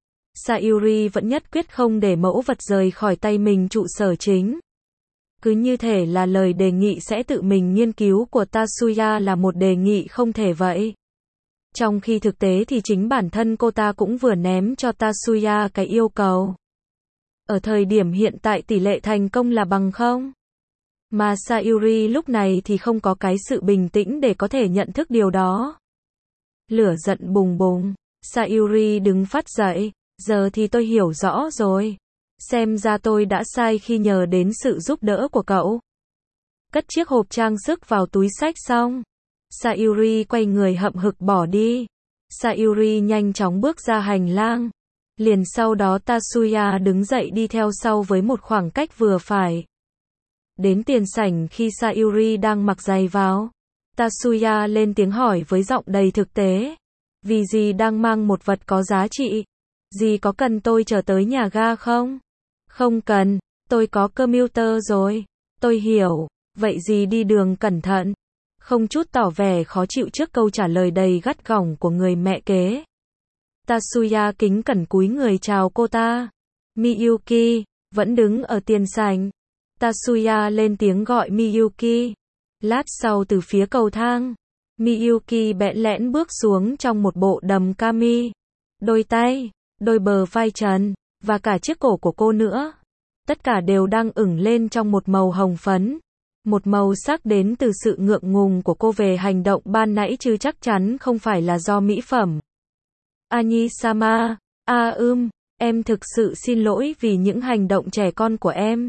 Sayuri vẫn nhất quyết không để mẫu vật rời khỏi tay mình trụ sở chính. Cứ như thể là lời đề nghị sẽ tự mình nghiên cứu của Tatsuya là một đề nghị không thể vậy. Trong khi thực tế thì chính bản thân cô ta cũng vừa ném cho Tatsuya cái yêu cầu. Ở thời điểm hiện tại tỷ lệ thành công là bằng không. Mà Sayuri lúc này thì không có cái sự bình tĩnh để có thể nhận thức điều đó. Lửa giận bùng bùng, Sayuri đứng phát dậy, giờ thì tôi hiểu rõ rồi. Xem ra tôi đã sai khi nhờ đến sự giúp đỡ của cậu. Cất chiếc hộp trang sức vào túi xách xong, Sayuri quay người hậm hực bỏ đi. Sayuri nhanh chóng bước ra hành lang. Liền sau đó Tatsuya đứng dậy đi theo sau với một khoảng cách vừa phải. Đến tiền sảnh khi Sayuri đang mặc giày vào, Tatsuya lên tiếng hỏi với giọng đầy thực tế. Vì dì đang mang một vật có giá trị. Dì có cần tôi chở tới nhà ga không? Không cần, tôi có commuter rồi. Tôi hiểu, vậy dì đi đường cẩn thận. Không chút tỏ vẻ khó chịu trước câu trả lời đầy gắt gỏng của người mẹ kế. Tatsuya kính cẩn cúi người chào cô ta. Miyuki, vẫn đứng ở tiền sảnh. Tatsuya lên tiếng gọi Miyuki. Lát sau từ phía cầu thang, Miyuki bẽn lẽn bước xuống trong một bộ đầm kami. Đôi tay, đôi bờ vai trần, và cả chiếc cổ của cô nữa. Tất cả đều đang ửng lên trong một màu hồng phấn. Một màu sắc đến từ sự ngượng ngùng của cô về hành động ban nãy chứ chắc chắn không phải là do mỹ phẩm. Anyi-sama, a ưm, em thực sự xin lỗi vì những hành động trẻ con của em.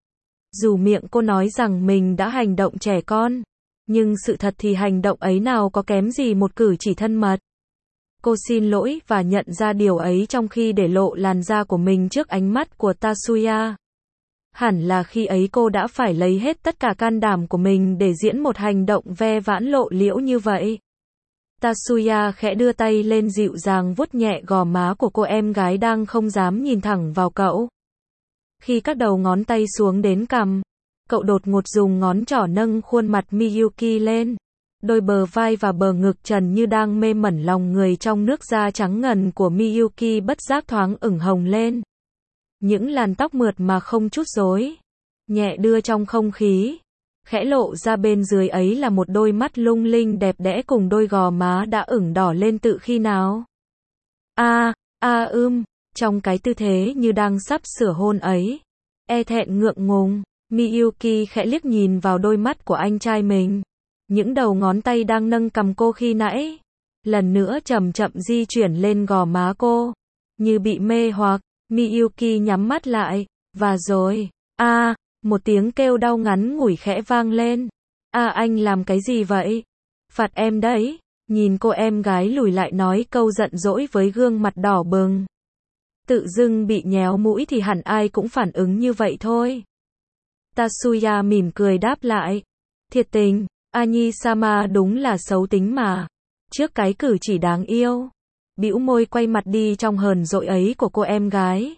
Dù miệng cô nói rằng mình đã hành động trẻ con, nhưng sự thật thì hành động ấy nào có kém gì một cử chỉ thân mật. Cô xin lỗi và nhận ra điều ấy trong khi để lộ làn da của mình trước ánh mắt của Tatsuya. Hẳn là khi ấy cô đã phải lấy hết tất cả can đảm của mình để diễn một hành động ve vãn lộ liễu như vậy. Tatsuya khẽ đưa tay lên dịu dàng vuốt nhẹ gò má của cô em gái đang không dám nhìn thẳng vào cậu. Khi các đầu ngón tay xuống đến cằm, cậu đột ngột dùng ngón trỏ nâng khuôn mặt Miyuki lên. Đôi bờ vai và bờ ngực trần như đang mê mẩn lòng người trong nước da trắng ngần của Miyuki bất giác thoáng ửng hồng lên. Những làn tóc mượt mà không chút rối, nhẹ đưa trong không khí. Khẽ lộ ra bên dưới ấy là một đôi mắt lung linh đẹp đẽ cùng đôi gò má đã ửng đỏ lên tự khi nào. A, a ưm, trong cái tư thế như đang sắp sửa hôn ấy. E thẹn ngượng ngùng, Miyuki khẽ liếc nhìn vào đôi mắt của anh trai mình. Những đầu ngón tay đang nâng cằm cô khi nãy, lần nữa chậm chậm di chuyển lên gò má cô. Như bị mê hoặc, Miyuki nhắm mắt lại, và rồi, a, à, một tiếng kêu đau ngắn ngủi khẽ vang lên. A à, anh làm cái gì vậy? Phạt em đấy. Nhìn cô em gái lùi lại nói câu giận dỗi với gương mặt đỏ bừng. Tự dưng bị nhéo mũi thì hẳn ai cũng phản ứng như vậy thôi. Tatsuya mỉm cười đáp lại. Thiệt tình, Anyi-sama đúng là xấu tính mà. Trước cái cử chỉ đáng yêu, bĩu môi quay mặt đi trong hờn dỗi ấy của cô em gái.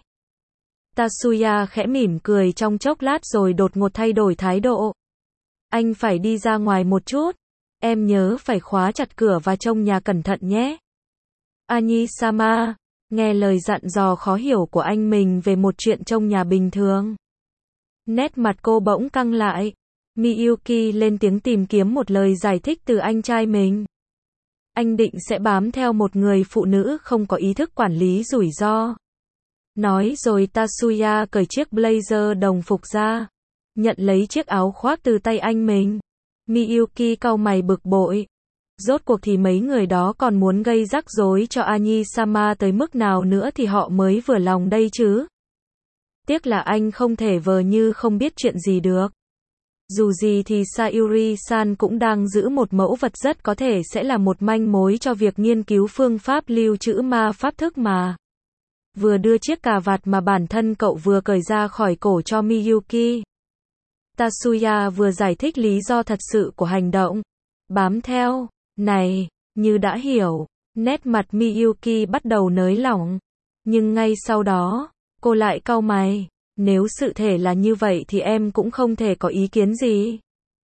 Tatsuya khẽ mỉm cười trong chốc lát rồi đột ngột thay đổi thái độ. Anh phải đi ra ngoài một chút. Em nhớ phải khóa chặt cửa và trông nhà cẩn thận nhé. Anyi-sama, nghe lời dặn dò khó hiểu của anh mình về một chuyện trông nhà bình thường. Nét mặt cô bỗng căng lại. Miyuki lên tiếng tìm kiếm một lời giải thích từ anh trai mình. Anh định sẽ bám theo một người phụ nữ không có ý thức quản lý rủi ro. Nói rồi Tatsuya cởi chiếc blazer đồng phục ra, nhận lấy chiếc áo khoác từ tay anh mình. Miyuki cau mày bực bội. Rốt cuộc thì mấy người đó còn muốn gây rắc rối cho Anyi-sama tới mức nào nữa thì họ mới vừa lòng đây chứ. Tiếc là anh không thể vờ như không biết chuyện gì được. Dù gì thì Sayuri-san cũng đang giữ một mẫu vật rất có thể sẽ là một manh mối cho việc nghiên cứu phương pháp lưu trữ ma pháp thức mà. Vừa đưa chiếc cà vạt mà bản thân cậu vừa cởi ra khỏi cổ cho Miyuki. Tatsuya vừa giải thích lý do thật sự của hành động. Bám theo. Này, như đã hiểu. Nét mặt Miyuki bắt đầu nới lỏng. Nhưng ngay sau đó, cô lại cau mày. Nếu sự thể là như vậy thì em cũng không thể có ý kiến gì.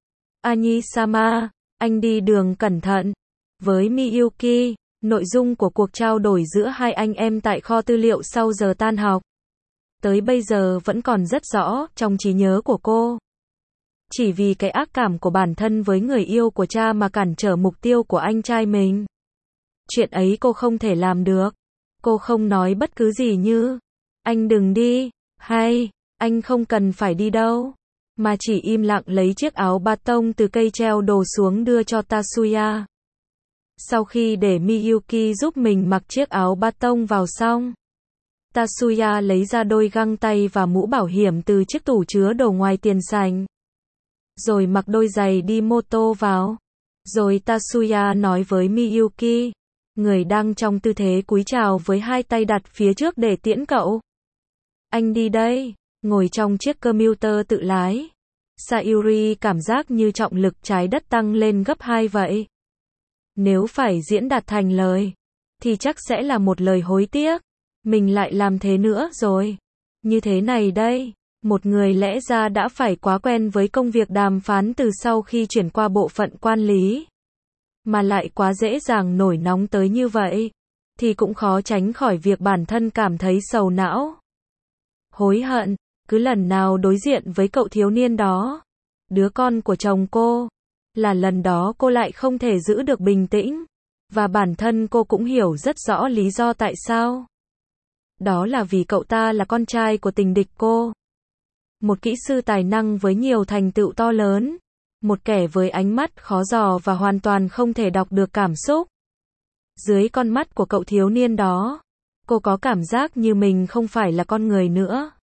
Anyi-sama, anh đi đường cẩn thận. Với Miyuki, nội dung của cuộc trao đổi giữa hai anh em tại kho tư liệu sau giờ tan học, tới bây giờ vẫn còn rất rõ trong trí nhớ của cô. Chỉ vì cái ác cảm của bản thân với người yêu của cha mà cản trở mục tiêu của anh trai mình. Chuyện ấy cô không thể làm được. Cô không nói bất cứ gì như, anh đừng đi, hay, anh không cần phải đi đâu. Mà chỉ im lặng lấy chiếc áo ba tông từ cây treo đồ xuống đưa cho Tatsuya. Sau khi để Miyuki giúp mình mặc chiếc áo ba tông vào xong, Tatsuya lấy ra đôi găng tay và mũ bảo hiểm từ chiếc tủ chứa đồ ngoài tiền sảnh. Rồi mặc đôi giày đi mô tô vào. Rồi Tatsuya nói với Miyuki, người đang trong tư thế cúi chào với hai tay đặt phía trước để tiễn cậu. Anh đi đây, ngồi trong chiếc commuter tự lái. Sayuri cảm giác như trọng lực trái đất tăng lên gấp hai vậy. Nếu phải diễn đạt thành lời, thì chắc sẽ là một lời hối tiếc. Mình lại làm thế nữa rồi. Như thế này đây, một người lẽ ra đã phải quá quen với công việc đàm phán từ sau khi chuyển qua bộ phận quan lý, mà lại quá dễ dàng nổi nóng tới như vậy, thì cũng khó tránh khỏi việc bản thân cảm thấy sầu não. Hối hận, cứ lần nào đối diện với cậu thiếu niên đó, đứa con của chồng cô, là lần đó cô lại không thể giữ được bình tĩnh, và bản thân cô cũng hiểu rất rõ lý do tại sao. Đó là vì cậu ta là con trai của tình địch cô. Một kỹ sư tài năng với nhiều thành tựu to lớn, một kẻ với ánh mắt khó dò và hoàn toàn không thể đọc được cảm xúc. Dưới con mắt của cậu thiếu niên đó, cô có cảm giác như mình không phải là con người nữa,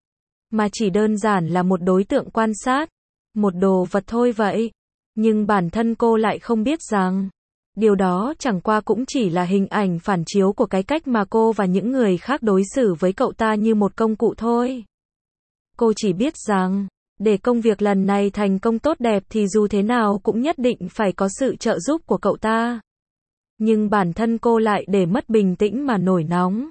mà chỉ đơn giản là một đối tượng quan sát, một đồ vật thôi vậy. Nhưng bản thân cô lại không biết rằng, điều đó chẳng qua cũng chỉ là hình ảnh phản chiếu của cái cách mà cô và những người khác đối xử với cậu ta như một công cụ thôi. Cô chỉ biết rằng, để công việc lần này thành công tốt đẹp thì dù thế nào cũng nhất định phải có sự trợ giúp của cậu ta. Nhưng bản thân cô lại để mất bình tĩnh mà nổi nóng.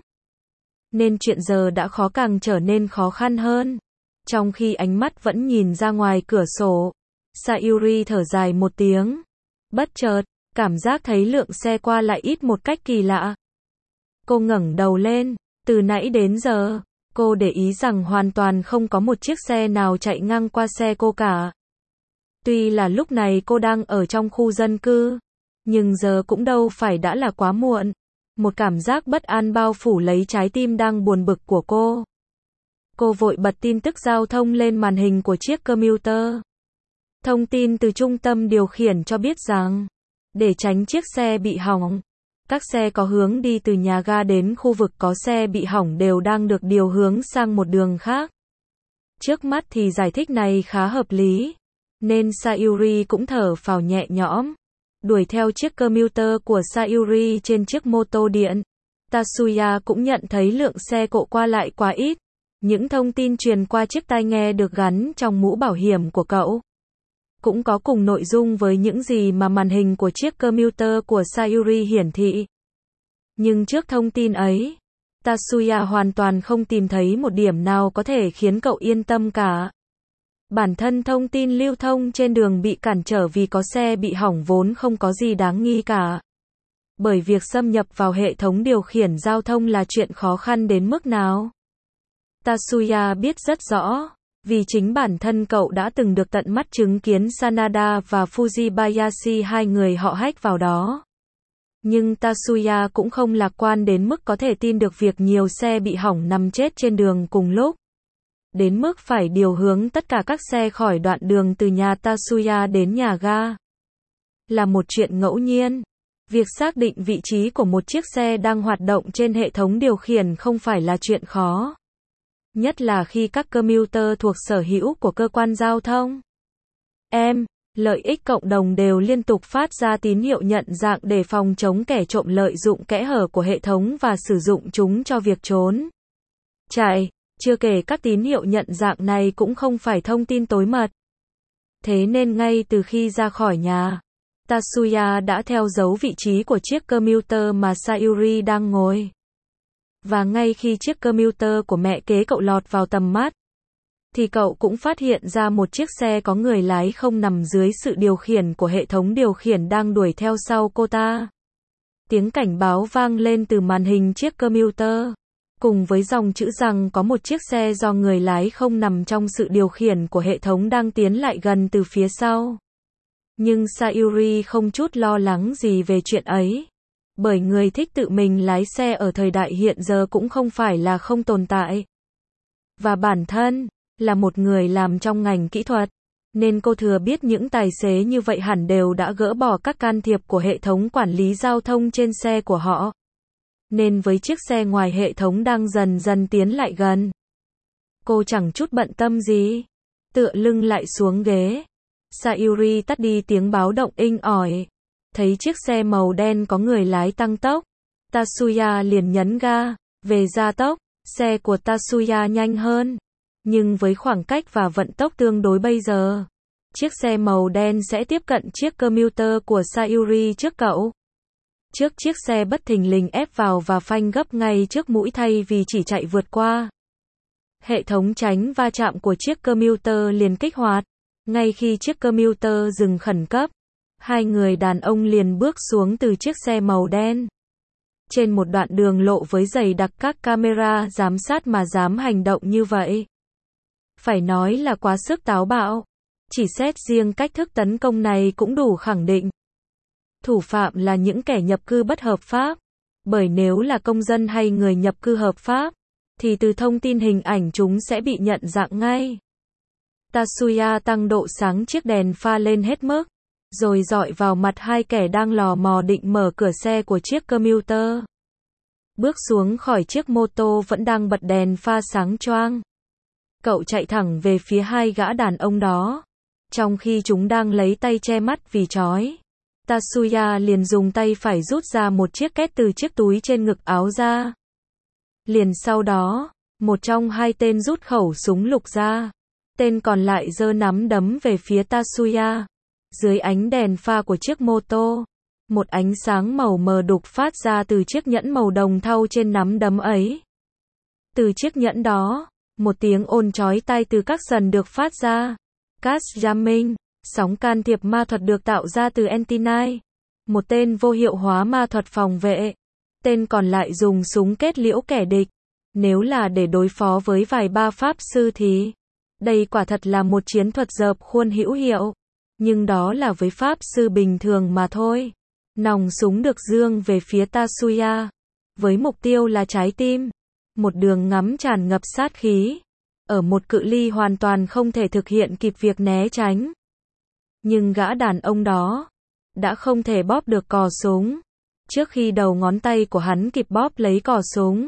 Nên chuyện giờ đã khó càng trở nên khó khăn hơn. Trong khi ánh mắt vẫn nhìn ra ngoài cửa sổ, Sayuri thở dài một tiếng. Bất chợt, cảm giác thấy lượng xe qua lại ít một cách kỳ lạ. Cô ngẩng đầu lên, từ nãy đến giờ, cô để ý rằng hoàn toàn không có một chiếc xe nào chạy ngang qua xe cô cả. Tuy là lúc này cô đang ở trong khu dân cư, nhưng giờ cũng đâu phải đã là quá muộn. Một cảm giác bất an bao phủ lấy trái tim đang buồn bực của cô. Cô vội bật tin tức giao thông lên màn hình của chiếc commuter. Thông tin từ trung tâm điều khiển cho biết rằng, để tránh chiếc xe bị hỏng, các xe có hướng đi từ nhà ga đến khu vực có xe bị hỏng đều đang được điều hướng sang một đường khác. Trước mắt thì giải thích này khá hợp lý, nên Sayuri cũng thở phào nhẹ nhõm. Đuổi theo chiếc commuter của Sayuri trên chiếc mô tô điện, Tatsuya cũng nhận thấy lượng xe cộ qua lại quá ít. Những thông tin truyền qua chiếc tai nghe được gắn trong mũ bảo hiểm của cậu cũng có cùng nội dung với những gì mà màn hình của chiếc commuter của Sayuri hiển thị. Nhưng trước thông tin ấy, Tatsuya hoàn toàn không tìm thấy một điểm nào có thể khiến cậu yên tâm cả. Bản thân thông tin lưu thông trên đường bị cản trở vì có xe bị hỏng vốn không có gì đáng nghi cả. Bởi việc xâm nhập vào hệ thống điều khiển giao thông là chuyện khó khăn đến mức nào. Tatsuya biết rất rõ, vì chính bản thân cậu đã từng được tận mắt chứng kiến Sanada và Fujibayashi, hai người họ hack vào đó. Nhưng Tatsuya cũng không lạc quan đến mức có thể tin được việc nhiều xe bị hỏng nằm chết trên đường cùng lúc. Đến mức phải điều hướng tất cả các xe khỏi đoạn đường từ nhà Tatsuya đến nhà ga. Là một chuyện ngẫu nhiên. Việc xác định vị trí của một chiếc xe đang hoạt động trên hệ thống điều khiển không phải là chuyện khó. Nhất là khi các commuter thuộc sở hữu của cơ quan giao thông. Em, lợi ích cộng đồng đều liên tục phát ra tín hiệu nhận dạng để phòng chống kẻ trộm lợi dụng kẽ hở của hệ thống và sử dụng chúng cho việc trốn chạy. Chưa kể các tín hiệu nhận dạng này cũng không phải thông tin tối mật. Thế nên ngay từ khi ra khỏi nhà, Tatsuya đã theo dấu vị trí của chiếc commuter mà Sayuri đang ngồi. Và ngay khi chiếc commuter của mẹ kế cậu lọt vào tầm mắt, thì cậu cũng phát hiện ra một chiếc xe có người lái không nằm dưới sự điều khiển của hệ thống điều khiển đang đuổi theo sau cô ta. Tiếng cảnh báo vang lên từ màn hình chiếc commuter, cùng với dòng chữ rằng có một chiếc xe do người lái không nằm trong sự điều khiển của hệ thống đang tiến lại gần từ phía sau. Nhưng Sayuri không chút lo lắng gì về chuyện ấy. Bởi người thích tự mình lái xe ở thời đại hiện giờ cũng không phải là không tồn tại. Và bản thân, là một người làm trong ngành kỹ thuật, nên cô thừa biết những tài xế như vậy hẳn đều đã gỡ bỏ các can thiệp của hệ thống quản lý giao thông trên xe của họ. Nên với chiếc xe ngoài hệ thống đang dần dần tiến lại gần, cô chẳng chút bận tâm gì. Tựa lưng lại xuống ghế, Sayuri tắt đi tiếng báo động inh ỏi. Thấy chiếc xe màu đen có người lái tăng tốc, Tatsuya liền nhấn ga, về gia tốc. Xe của Tatsuya nhanh hơn, nhưng với khoảng cách và vận tốc tương đối bây giờ, chiếc xe màu đen sẽ tiếp cận chiếc commuter của Sayuri trước cậu. Trước chiếc xe bất thình lình ép vào và phanh gấp ngay trước mũi thay vì chỉ chạy vượt qua. Hệ thống tránh va chạm của chiếc commuter liền kích hoạt. Ngay khi chiếc commuter dừng khẩn cấp, hai người đàn ông liền bước xuống từ chiếc xe màu đen. Trên một đoạn đường lộ với dày đặc các camera giám sát mà dám hành động như vậy, phải nói là quá sức táo bạo. Chỉ xét riêng cách thức tấn công này cũng đủ khẳng định thủ phạm là những kẻ nhập cư bất hợp pháp. Bởi nếu là công dân hay người nhập cư hợp pháp, thì từ thông tin hình ảnh chúng sẽ bị nhận dạng ngay. Tatsuya tăng độ sáng chiếc đèn pha lên hết mức, rồi dọi vào mặt hai kẻ đang lò mò định mở cửa xe của chiếc commuter. Bước xuống khỏi chiếc mô tô vẫn đang bật đèn pha sáng choang. Cậu chạy thẳng về phía hai gã đàn ông đó, trong khi chúng đang lấy tay che mắt vì chói. Tatsuya liền dùng tay phải rút ra một chiếc két từ chiếc túi trên ngực áo ra. Liền sau đó, một trong hai tên rút khẩu súng lục ra. Tên còn lại giơ nắm đấm về phía Tatsuya. Dưới ánh đèn pha của chiếc mô tô, một ánh sáng màu mờ đục phát ra từ chiếc nhẫn màu đồng thau trên nắm đấm ấy. Từ chiếc nhẫn đó, một tiếng ồn chói tai từ các sần được phát ra. Cast jamming, sóng can thiệp ma thuật được tạo ra từ anti-night. Một tên vô hiệu hóa ma thuật phòng vệ. Tên còn lại dùng súng kết liễu kẻ địch. Nếu là để đối phó với vài ba pháp sư thì đây quả thật là một chiến thuật dợp khuôn hữu hiệu. Nhưng đó là với pháp sư bình thường mà thôi. Nòng súng được giương về phía Tatsuya, với mục tiêu là trái tim. Một đường ngắm tràn ngập sát khí. Ở một cự ly hoàn toàn không thể thực hiện kịp việc né tránh. Nhưng gã đàn ông đó đã không thể bóp được cò súng. Trước khi đầu ngón tay của hắn kịp bóp lấy cò súng,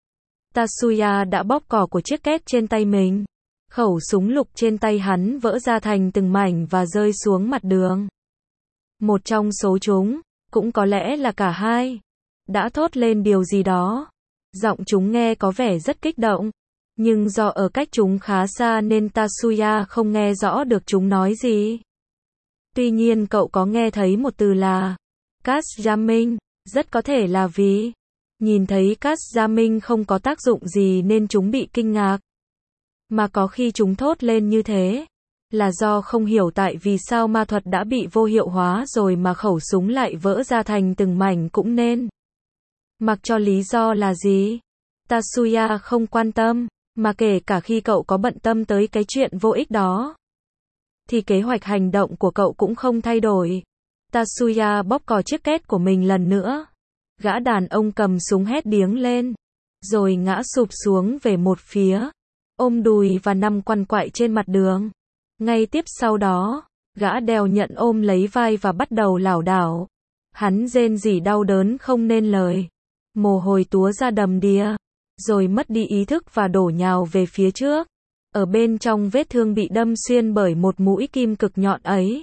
Tatsuya đã bóp cò của chiếc két trên tay mình. Khẩu súng lục trên tay hắn vỡ ra thành từng mảnh và rơi xuống mặt đường. Một trong số chúng, cũng có lẽ là cả hai, đã thốt lên điều gì đó. Giọng chúng nghe có vẻ rất kích động, nhưng do ở cách chúng khá xa nên Tatsuya không nghe rõ được chúng nói gì. Tuy nhiên cậu có nghe thấy một từ là cast jamming, rất có thể là vì nhìn thấy cast jamming không có tác dụng gì nên chúng bị kinh ngạc. Mà có khi chúng thốt lên như thế là do không hiểu tại vì sao ma thuật đã bị vô hiệu hóa rồi mà khẩu súng lại vỡ ra thành từng mảnh cũng nên. Mặc cho lý do là gì, Tatsuya không quan tâm, mà kể cả khi cậu có bận tâm tới cái chuyện vô ích đó, thì kế hoạch hành động của cậu cũng không thay đổi. Tatsuya bóp cò chiếc két của mình lần nữa. Gã đàn ông cầm súng hét điếng lên, rồi ngã sụp xuống về một phía, ôm đùi và nằm quằn quại trên mặt đường. Ngay tiếp sau đó, gã đèo nhận ôm lấy vai và bắt đầu lảo đảo. Hắn rên rỉ đau đớn không nên lời. Mồ hôi túa ra đầm đìa, rồi mất đi ý thức và đổ nhào về phía trước. Ở bên trong vết thương bị đâm xuyên bởi một mũi kim cực nhọn ấy,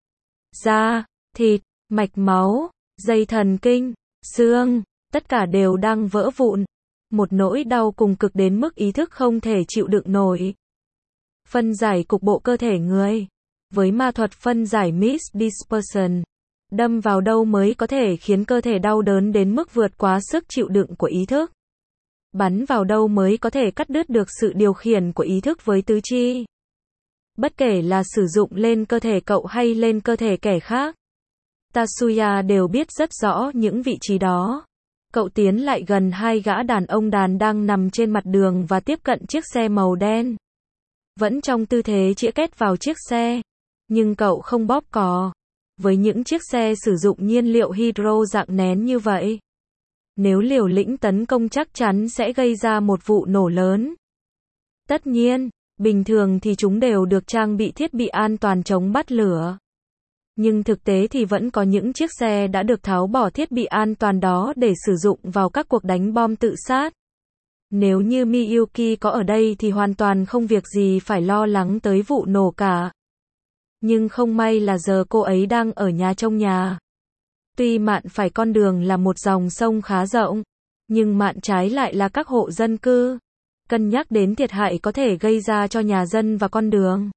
da, thịt, mạch máu, dây thần kinh, xương, tất cả đều đang vỡ vụn. Một nỗi đau cùng cực đến mức ý thức không thể chịu đựng nổi. Phân giải cục bộ cơ thể người. với ma thuật phân giải Mist Dispersion. Đâm vào đâu mới có thể khiến cơ thể đau đớn đến mức vượt quá sức chịu đựng của ý thức. Bắn vào đâu mới có thể cắt đứt được sự điều khiển của ý thức với tứ chi. Bất kể là sử dụng lên cơ thể cậu hay lên cơ thể kẻ khác. Tatsuya đều biết rất rõ những vị trí đó. Cậu tiến lại gần hai gã đàn ông đàn đang nằm trên mặt đường và tiếp cận chiếc xe màu đen. Vẫn trong tư thế chĩa két vào chiếc xe. Nhưng cậu không bóp cò. Với những chiếc xe sử dụng nhiên liệu hydro dạng nén như vậy, nếu liều lĩnh tấn công chắc chắn sẽ gây ra một vụ nổ lớn. Tất nhiên, bình thường thì chúng đều được trang bị thiết bị an toàn chống bắt lửa. Nhưng thực tế thì vẫn có những chiếc xe đã được tháo bỏ thiết bị an toàn đó để sử dụng vào các cuộc đánh bom tự sát. Nếu như Miyuki có ở đây thì hoàn toàn không việc gì phải lo lắng tới vụ nổ cả. Nhưng không may là giờ cô ấy đang ở nhà trong nhà. Tuy mạn phải con đường là một dòng sông khá rộng, nhưng mạn trái lại là các hộ dân cư. Cân nhắc đến thiệt hại có thể gây ra cho nhà dân và con đường,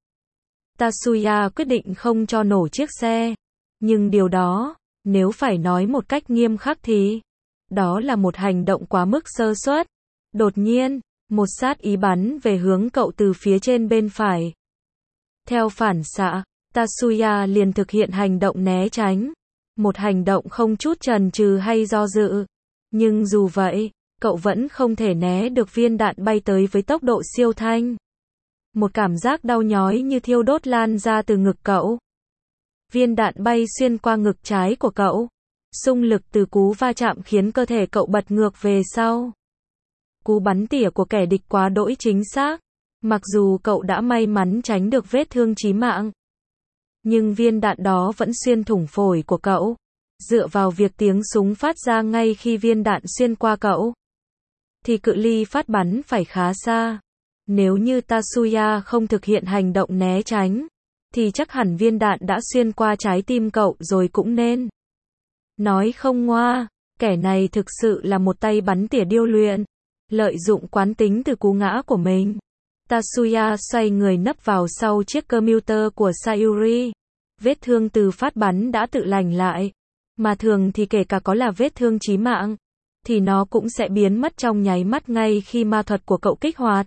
Tatsuya quyết định không cho nổ chiếc xe. Nhưng điều đó, nếu phải nói một cách nghiêm khắc thì, đó là một hành động quá mức sơ suất. Đột nhiên, một sát ý bắn về hướng cậu từ phía trên bên phải. Theo phản xạ, Tatsuya liền thực hiện hành động né tránh. Một hành động không chút chần chừ hay do dự. Nhưng dù vậy, cậu vẫn không thể né được viên đạn bay tới với tốc độ siêu thanh. Một cảm giác đau nhói như thiêu đốt lan ra từ ngực cậu. Viên đạn bay xuyên qua ngực trái của cậu. Xung lực từ cú va chạm khiến cơ thể cậu bật ngược về sau. Cú bắn tỉa của kẻ địch quá đỗi chính xác. Mặc dù cậu đã may mắn tránh được vết thương chí mạng, nhưng viên đạn đó vẫn xuyên thủng phổi của cậu. Dựa vào việc tiếng súng phát ra ngay khi viên đạn xuyên qua cậu, thì cự ly phát bắn phải khá xa. Nếu như Tatsuya không thực hiện hành động né tránh, thì chắc hẳn viên đạn đã xuyên qua trái tim cậu rồi cũng nên. Nói không ngoa, kẻ này thực sự là một tay bắn tỉa điêu luyện. Lợi dụng quán tính từ cú ngã của mình, Tatsuya xoay người nấp vào sau chiếc commuter của Sayuri. Vết thương từ phát bắn đã tự lành lại. Mà thường thì kể cả có là vết thương chí mạng, thì nó cũng sẽ biến mất trong nháy mắt ngay khi ma thuật của cậu kích hoạt.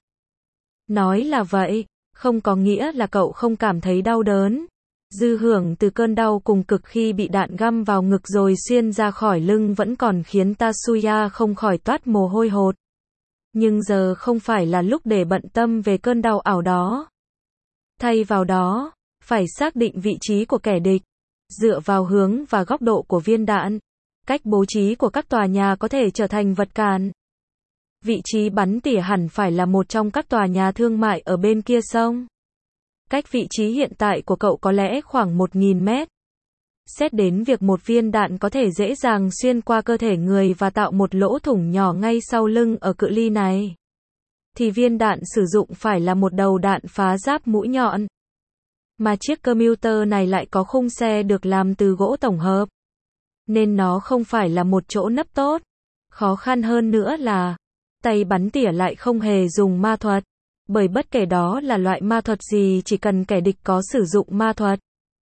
Nói là vậy, không có nghĩa là cậu không cảm thấy đau đớn. Dư hưởng từ cơn đau cùng cực khi bị đạn găm vào ngực rồi xuyên ra khỏi lưng vẫn còn khiến Tatsuya không khỏi toát mồ hôi hột. Nhưng giờ không phải là lúc để bận tâm về cơn đau ảo đó. Thay vào đó, phải xác định vị trí của kẻ địch. Dựa vào hướng và góc độ của viên đạn, cách bố trí của các tòa nhà có thể trở thành vật cản. Vị trí bắn tỉa hẳn phải là một trong các tòa nhà thương mại ở bên kia sông. Cách vị trí hiện tại của cậu có lẽ khoảng một nghìn mét. Xét đến việc một viên đạn có thể dễ dàng xuyên qua cơ thể người và tạo một lỗ thủng nhỏ ngay sau lưng ở cự ly này, thì viên đạn sử dụng phải là một đầu đạn phá giáp mũi nhọn. Mà chiếc commuter này lại có khung xe được làm từ gỗ tổng hợp, nên nó không phải là một chỗ nấp tốt. Khó khăn hơn nữa là, tay bắn tỉa lại không hề dùng ma thuật. Bởi bất kể đó là loại ma thuật gì, chỉ cần kẻ địch có sử dụng ma thuật,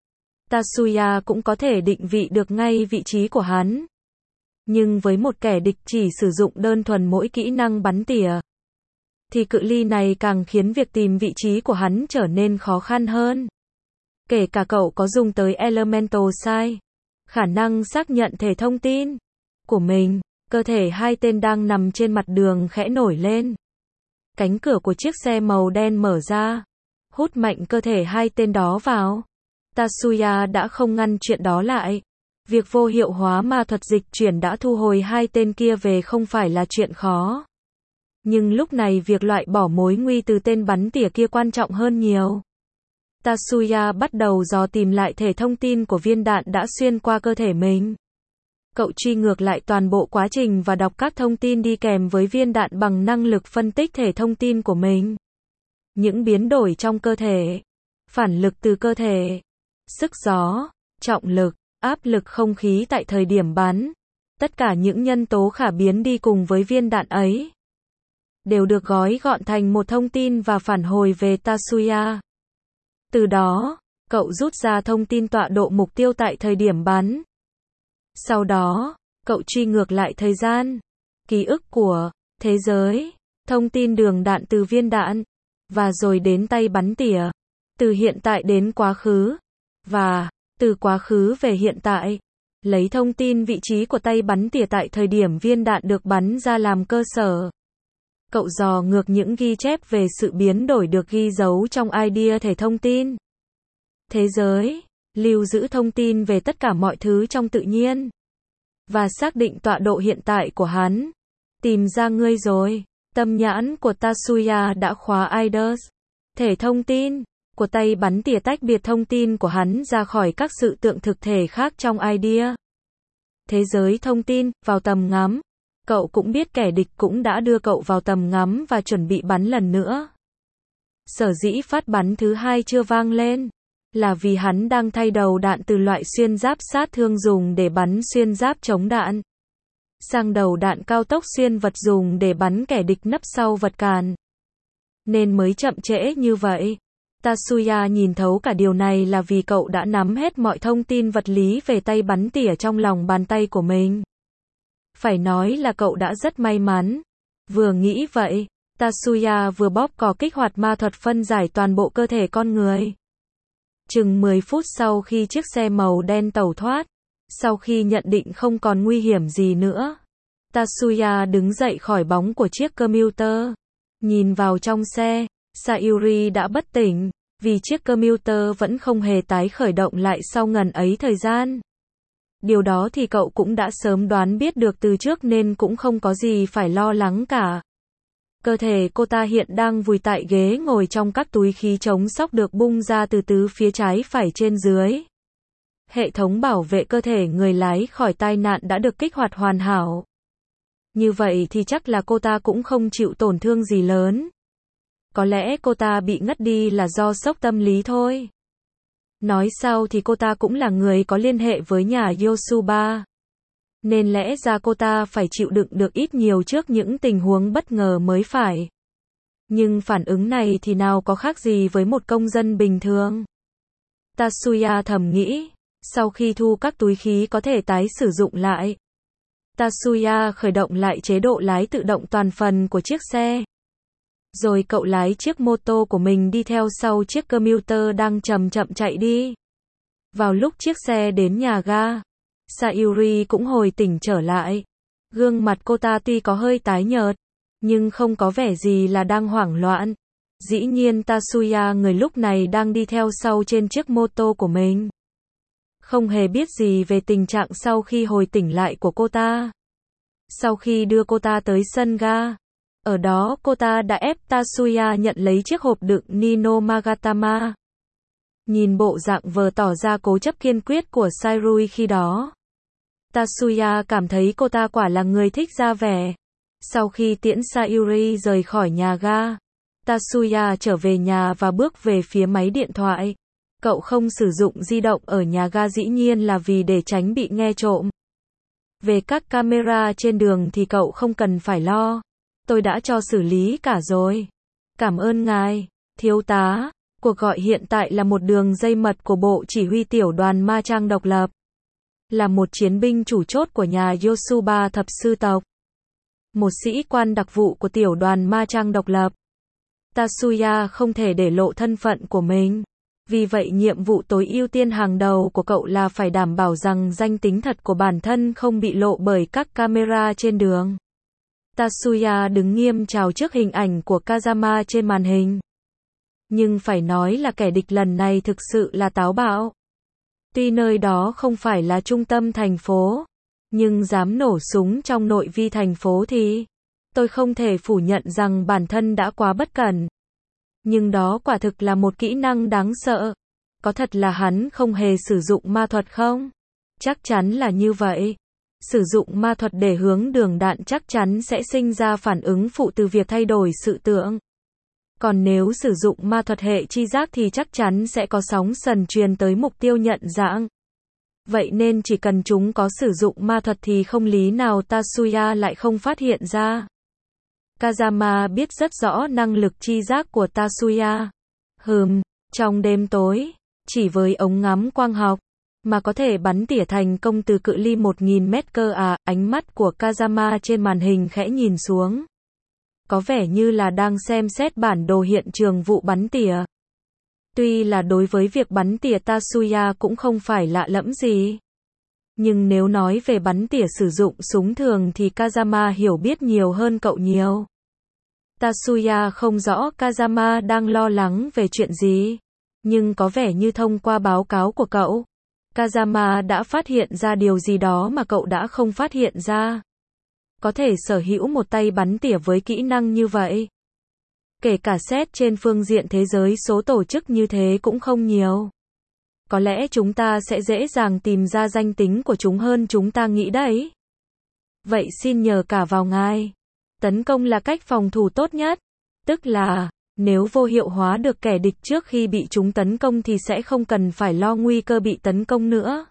Tatsuya cũng có thể định vị được ngay vị trí của hắn. Nhưng với một kẻ địch chỉ sử dụng đơn thuần mỗi kỹ năng bắn tỉa, thì cự ly này càng khiến việc tìm vị trí của hắn trở nên khó khăn hơn. Kể cả cậu có dùng tới Elemental Sight, khả năng xác nhận thể thông tin của mình, cơ thể hai tên đang nằm trên mặt đường khẽ nổi lên. Cánh cửa của chiếc xe màu đen mở ra, hút mạnh cơ thể hai tên đó vào. Tatsuya đã không ngăn chuyện đó lại. Việc vô hiệu hóa ma thuật dịch chuyển đã thu hồi hai tên kia về không phải là chuyện khó. Nhưng lúc này việc loại bỏ mối nguy từ tên bắn tỉa kia quan trọng hơn nhiều. Tatsuya bắt đầu dò tìm lại thể thông tin của viên đạn đã xuyên qua cơ thể mình. Cậu truy ngược lại toàn bộ quá trình và đọc các thông tin đi kèm với viên đạn bằng năng lực phân tích thể thông tin của mình. Những biến đổi trong cơ thể, phản lực từ cơ thể, sức gió, trọng lực, áp lực không khí tại thời điểm bắn, tất cả những nhân tố khả biến đi cùng với viên đạn ấy, đều được gói gọn thành một thông tin và phản hồi về Tatsuya. Từ đó, cậu rút ra thông tin tọa độ mục tiêu tại thời điểm bắn. Sau đó, cậu truy ngược lại thời gian, ký ức của thế giới, thông tin đường đạn từ viên đạn, và rồi đến tay bắn tỉa, từ hiện tại đến quá khứ, và từ quá khứ về hiện tại, lấy thông tin vị trí của tay bắn tỉa tại thời điểm viên đạn được bắn ra làm cơ sở. Cậu dò ngược những ghi chép về sự biến đổi được ghi dấu trong idea thể thông tin. Thế giới, lưu giữ thông tin về tất cả mọi thứ trong tự nhiên, và xác định tọa độ hiện tại của hắn. Tìm ra ngươi rồi. Tâm nhãn của Tatsuya đã khóa ideas, thể thông tin, của tay bắn tỉa tách biệt thông tin của hắn ra khỏi các sự tượng thực thể khác trong idea. Thế giới thông tin, vào tầm ngắm. Cậu cũng biết kẻ địch cũng đã đưa cậu vào tầm ngắm và chuẩn bị bắn lần nữa. Sở dĩ phát bắn thứ hai chưa vang lên, là vì hắn đang thay đầu đạn từ loại xuyên giáp sát thương dùng để bắn xuyên giáp chống đạn, sang đầu đạn cao tốc xuyên vật dùng để bắn kẻ địch nấp sau vật cản. Nên mới chậm trễ như vậy. Tatsuya nhìn thấu cả điều này là vì cậu đã nắm hết mọi thông tin vật lý về tay bắn tỉa trong lòng bàn tay của mình. Phải nói là cậu đã rất may mắn. Vừa nghĩ vậy, Tatsuya vừa bóp cò kích hoạt ma thuật phân giải toàn bộ cơ thể con người. Chừng mười phút sau khi chiếc xe màu đen tẩu thoát, sau khi nhận định không còn nguy hiểm gì nữa, Tatsuya đứng dậy khỏi bóng của chiếc commuter. Nhìn vào trong xe, Sayuri đã bất tỉnh, vì chiếc commuter vẫn không hề tái khởi động lại sau ngần ấy thời gian. Điều đó thì cậu cũng đã sớm đoán biết được từ trước nên cũng không có gì phải lo lắng cả. Cơ thể cô ta hiện đang vùi tại ghế ngồi trong các túi khí chống sốc được bung ra từ tứ phía trái phải trên dưới. Hệ thống bảo vệ cơ thể người lái khỏi tai nạn đã được kích hoạt hoàn hảo. Như vậy thì chắc là cô ta cũng không chịu tổn thương gì lớn. Có lẽ cô ta bị ngất đi là do sốc tâm lý thôi. Nói sao thì cô ta cũng là người có liên hệ với nhà Yosuba. Nên lẽ ra cô ta phải chịu đựng được ít nhiều trước những tình huống bất ngờ mới phải. Nhưng phản ứng này thì nào có khác gì với một công dân bình thường. Tatsuya thầm nghĩ, sau khi thu các túi khí có thể tái sử dụng lại. Tatsuya khởi động lại chế độ lái tự động toàn phần của chiếc xe. Rồi cậu lái chiếc mô tô của mình đi theo sau chiếc commuter đang chậm chậm chạy đi. Vào lúc chiếc xe đến nhà ga, Sayuri cũng hồi tỉnh trở lại. Gương mặt cô ta tuy có hơi tái nhợt, nhưng không có vẻ gì là đang hoảng loạn. Dĩ nhiên Tatsuya người lúc này đang đi theo sau trên chiếc mô tô của mình. Không hề biết gì về tình trạng sau khi hồi tỉnh lại của cô ta. Sau khi đưa cô ta tới sân ga, ở đó cô ta đã ép Tatsuya nhận lấy chiếc hộp đựng Nino Magatama. Nhìn bộ dạng vờ tỏ ra cố chấp kiên quyết của Sayuri khi đó, Tatsuya cảm thấy cô ta quả là người thích ra vẻ. Sau khi tiễn Sayuri rời khỏi nhà ga, Tatsuya trở về nhà và bước về phía máy điện thoại. Cậu không sử dụng di động ở nhà ga dĩ nhiên là vì để tránh bị nghe trộm. Về các camera trên đường thì cậu không cần phải lo. Tôi đã cho xử lý cả rồi. Cảm ơn ngài, thiếu tá. Cuộc gọi hiện tại là một đường dây mật của Bộ Chỉ huy Tiểu đoàn Ma Trang độc lập. Là một chiến binh chủ chốt của nhà Yosuba thập sư tộc. Một sĩ quan đặc vụ của Tiểu đoàn Ma Trang độc lập. Tatsuya không thể để lộ thân phận của mình. Vì vậy nhiệm vụ tối ưu tiên hàng đầu của cậu là phải đảm bảo rằng danh tính thật của bản thân không bị lộ bởi các camera trên đường. Tatsuya đứng nghiêm chào trước hình ảnh của Kazama trên màn hình. Nhưng phải nói là kẻ địch lần này thực sự là táo bạo. Tuy nơi đó không phải là trung tâm thành phố, nhưng dám nổ súng trong nội vi thành phố thì tôi không thể phủ nhận rằng bản thân đã quá bất cẩn. Nhưng đó quả thực là một kỹ năng đáng sợ. Có thật là hắn không hề sử dụng ma thuật không? Chắc chắn là như vậy. Sử dụng ma thuật để hướng đường đạn chắc chắn sẽ sinh ra phản ứng phụ từ việc thay đổi sự tượng. Còn nếu sử dụng ma thuật hệ chi giác thì chắc chắn sẽ có sóng sần truyền tới mục tiêu nhận dạng. Vậy nên chỉ cần chúng có sử dụng ma thuật thì không lý nào Tatsuya lại không phát hiện ra. Kazama biết rất rõ năng lực chi giác của Tatsuya. Hừm, trong đêm tối, Chỉ với ống ngắm quang học, mà có thể bắn tỉa thành công từ cự ly một nghìn mét cơ à, ánh mắt của Kazama trên màn hình khẽ nhìn xuống. Có vẻ như là đang xem xét bản đồ hiện trường vụ bắn tỉa. Tuy là đối với việc bắn tỉa Tatsuya cũng không phải lạ lẫm gì. Nhưng nếu nói về bắn tỉa sử dụng súng thường thì Kazama hiểu biết nhiều hơn cậu nhiều. Tatsuya không rõ Kazama đang lo lắng về chuyện gì. Nhưng có vẻ như thông qua báo cáo của cậu, Kazama đã phát hiện ra điều gì đó mà cậu đã không phát hiện ra. Có thể sở hữu một tay bắn tỉa với kỹ năng như vậy. Kể cả xét trên phương diện thế giới số tổ chức như thế cũng không nhiều. Có lẽ chúng ta sẽ dễ dàng tìm ra danh tính của chúng hơn chúng ta nghĩ đấy. Vậy xin nhờ cả vào ngài. Tấn công là cách phòng thủ tốt nhất. Tức là, nếu vô hiệu hóa được kẻ địch trước khi bị chúng tấn công thì sẽ không cần phải lo nguy cơ bị tấn công nữa.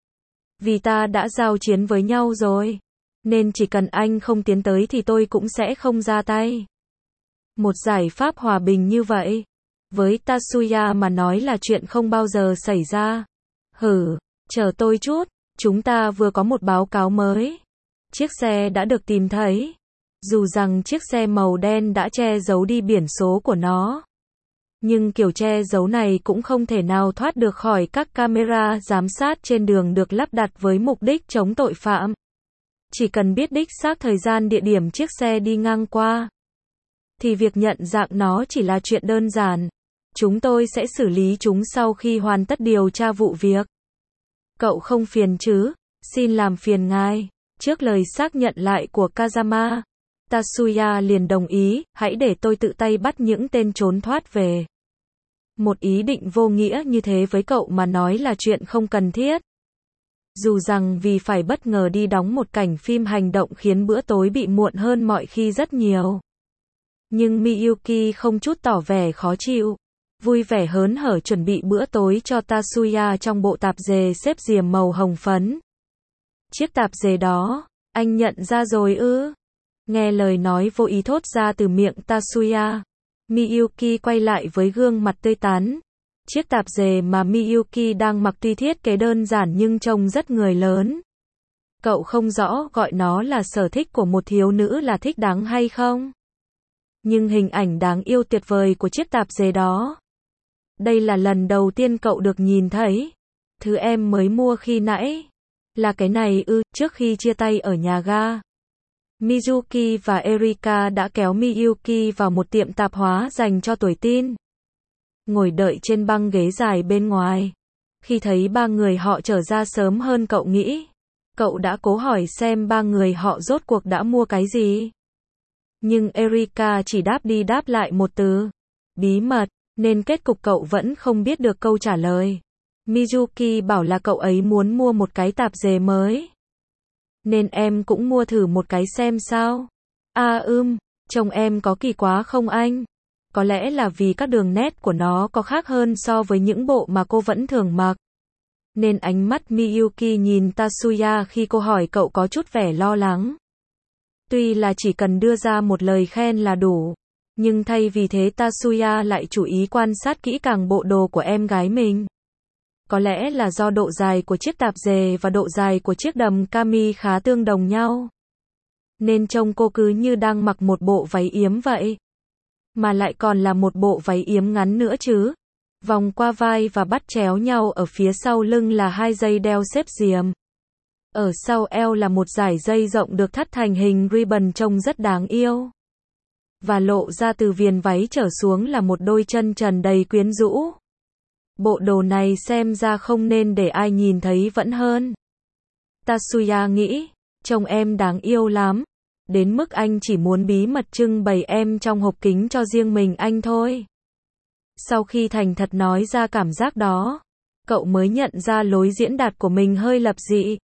Vì ta đã giao chiến với nhau rồi. Nên chỉ cần anh không tiến tới thì tôi cũng sẽ không ra tay. Một giải pháp hòa bình như vậy, với Tatsuya mà nói là chuyện không bao giờ xảy ra. Hử, chờ tôi chút, chúng ta vừa có một báo cáo mới. Chiếc xe đã được tìm thấy. Dù rằng chiếc xe màu đen đã che giấu đi biển số của nó. Nhưng kiểu che giấu này cũng không thể nào thoát được khỏi các camera giám sát trên đường được lắp đặt với mục đích chống tội phạm. Chỉ cần biết đích xác thời gian địa điểm chiếc xe đi ngang qua, thì việc nhận dạng nó chỉ là chuyện đơn giản. Chúng tôi sẽ xử lý chúng sau khi hoàn tất điều tra vụ việc. Cậu không phiền chứ? Xin làm phiền ngài. Trước lời xác nhận lại của Kazama, Tatsuya liền đồng ý, hãy để tôi tự tay bắt những tên trốn thoát về. Một ý định vô nghĩa như thế với cậu mà nói là chuyện không cần thiết. Dù rằng vì phải bất ngờ đi đóng một cảnh phim hành động khiến bữa tối bị muộn hơn mọi khi rất nhiều. Nhưng Miyuki không chút tỏ vẻ khó chịu. Vui vẻ hớn hở chuẩn bị bữa tối cho Tatsuya trong bộ tạp dề xếp diềm màu hồng phấn. Chiếc tạp dề đó, anh nhận ra rồi ư? Nghe lời nói vô ý thốt ra từ miệng Tatsuya, Miyuki quay lại với gương mặt tươi tắn. Chiếc tạp dề mà Miyuki đang mặc tuy thiết kế đơn giản nhưng trông rất người lớn. Cậu không rõ gọi nó là sở thích của một thiếu nữ là thích đáng hay không? Nhưng hình ảnh đáng yêu tuyệt vời của chiếc tạp dề đó. Đây là lần đầu tiên cậu được nhìn thấy. Thứ em mới mua khi nãy. Là cái này ư, trước khi chia tay ở nhà ga. Mizuki và Erika đã kéo Miyuki vào một tiệm tạp hóa dành cho tuổi teen. Ngồi đợi trên băng ghế dài bên ngoài. Khi thấy ba người họ trở ra sớm hơn cậu nghĩ, cậu đã cố hỏi xem ba người họ rốt cuộc đã mua cái gì. Nhưng Erika chỉ đáp đi đáp lại một từ. Bí mật, nên kết cục cậu vẫn không biết được câu trả lời. Mizuki bảo là cậu ấy muốn mua một cái tạp dề mới. Nên em cũng mua thử một cái xem sao. À ưm, trông em có kỳ quá không anh? Có lẽ là vì các đường nét của nó có khác hơn so với những bộ mà cô vẫn thường mặc. Nên ánh mắt Miyuki nhìn Tatsuya khi cô hỏi cậu có chút vẻ lo lắng. Tuy là chỉ cần đưa ra một lời khen là đủ. Nhưng thay vì thế Tatsuya lại chú ý quan sát kỹ càng bộ đồ của em gái mình. Có lẽ là do độ dài của chiếc tạp dề và độ dài của chiếc đầm kami khá tương đồng nhau. Nên trông cô cứ như đang mặc một bộ váy yếm vậy. Mà lại còn là một bộ váy yếm ngắn nữa chứ. Vòng qua vai và bắt chéo nhau ở phía sau lưng là hai dây đeo xếp diềm. Ở sau eo là một dải dây rộng được thắt thành hình ribbon trông rất đáng yêu. Và lộ ra từ viền váy trở xuống là một đôi chân trần đầy quyến rũ. Bộ đồ này xem ra không nên để ai nhìn thấy vẫn hơn. Tatsuya nghĩ, trông em đáng yêu lắm. Đến mức anh chỉ muốn bí mật trưng bày em trong hộp kính cho riêng mình anh thôi. Sau khi thành thật nói ra cảm giác đó, cậu mới nhận ra lối diễn đạt của mình hơi lập dị.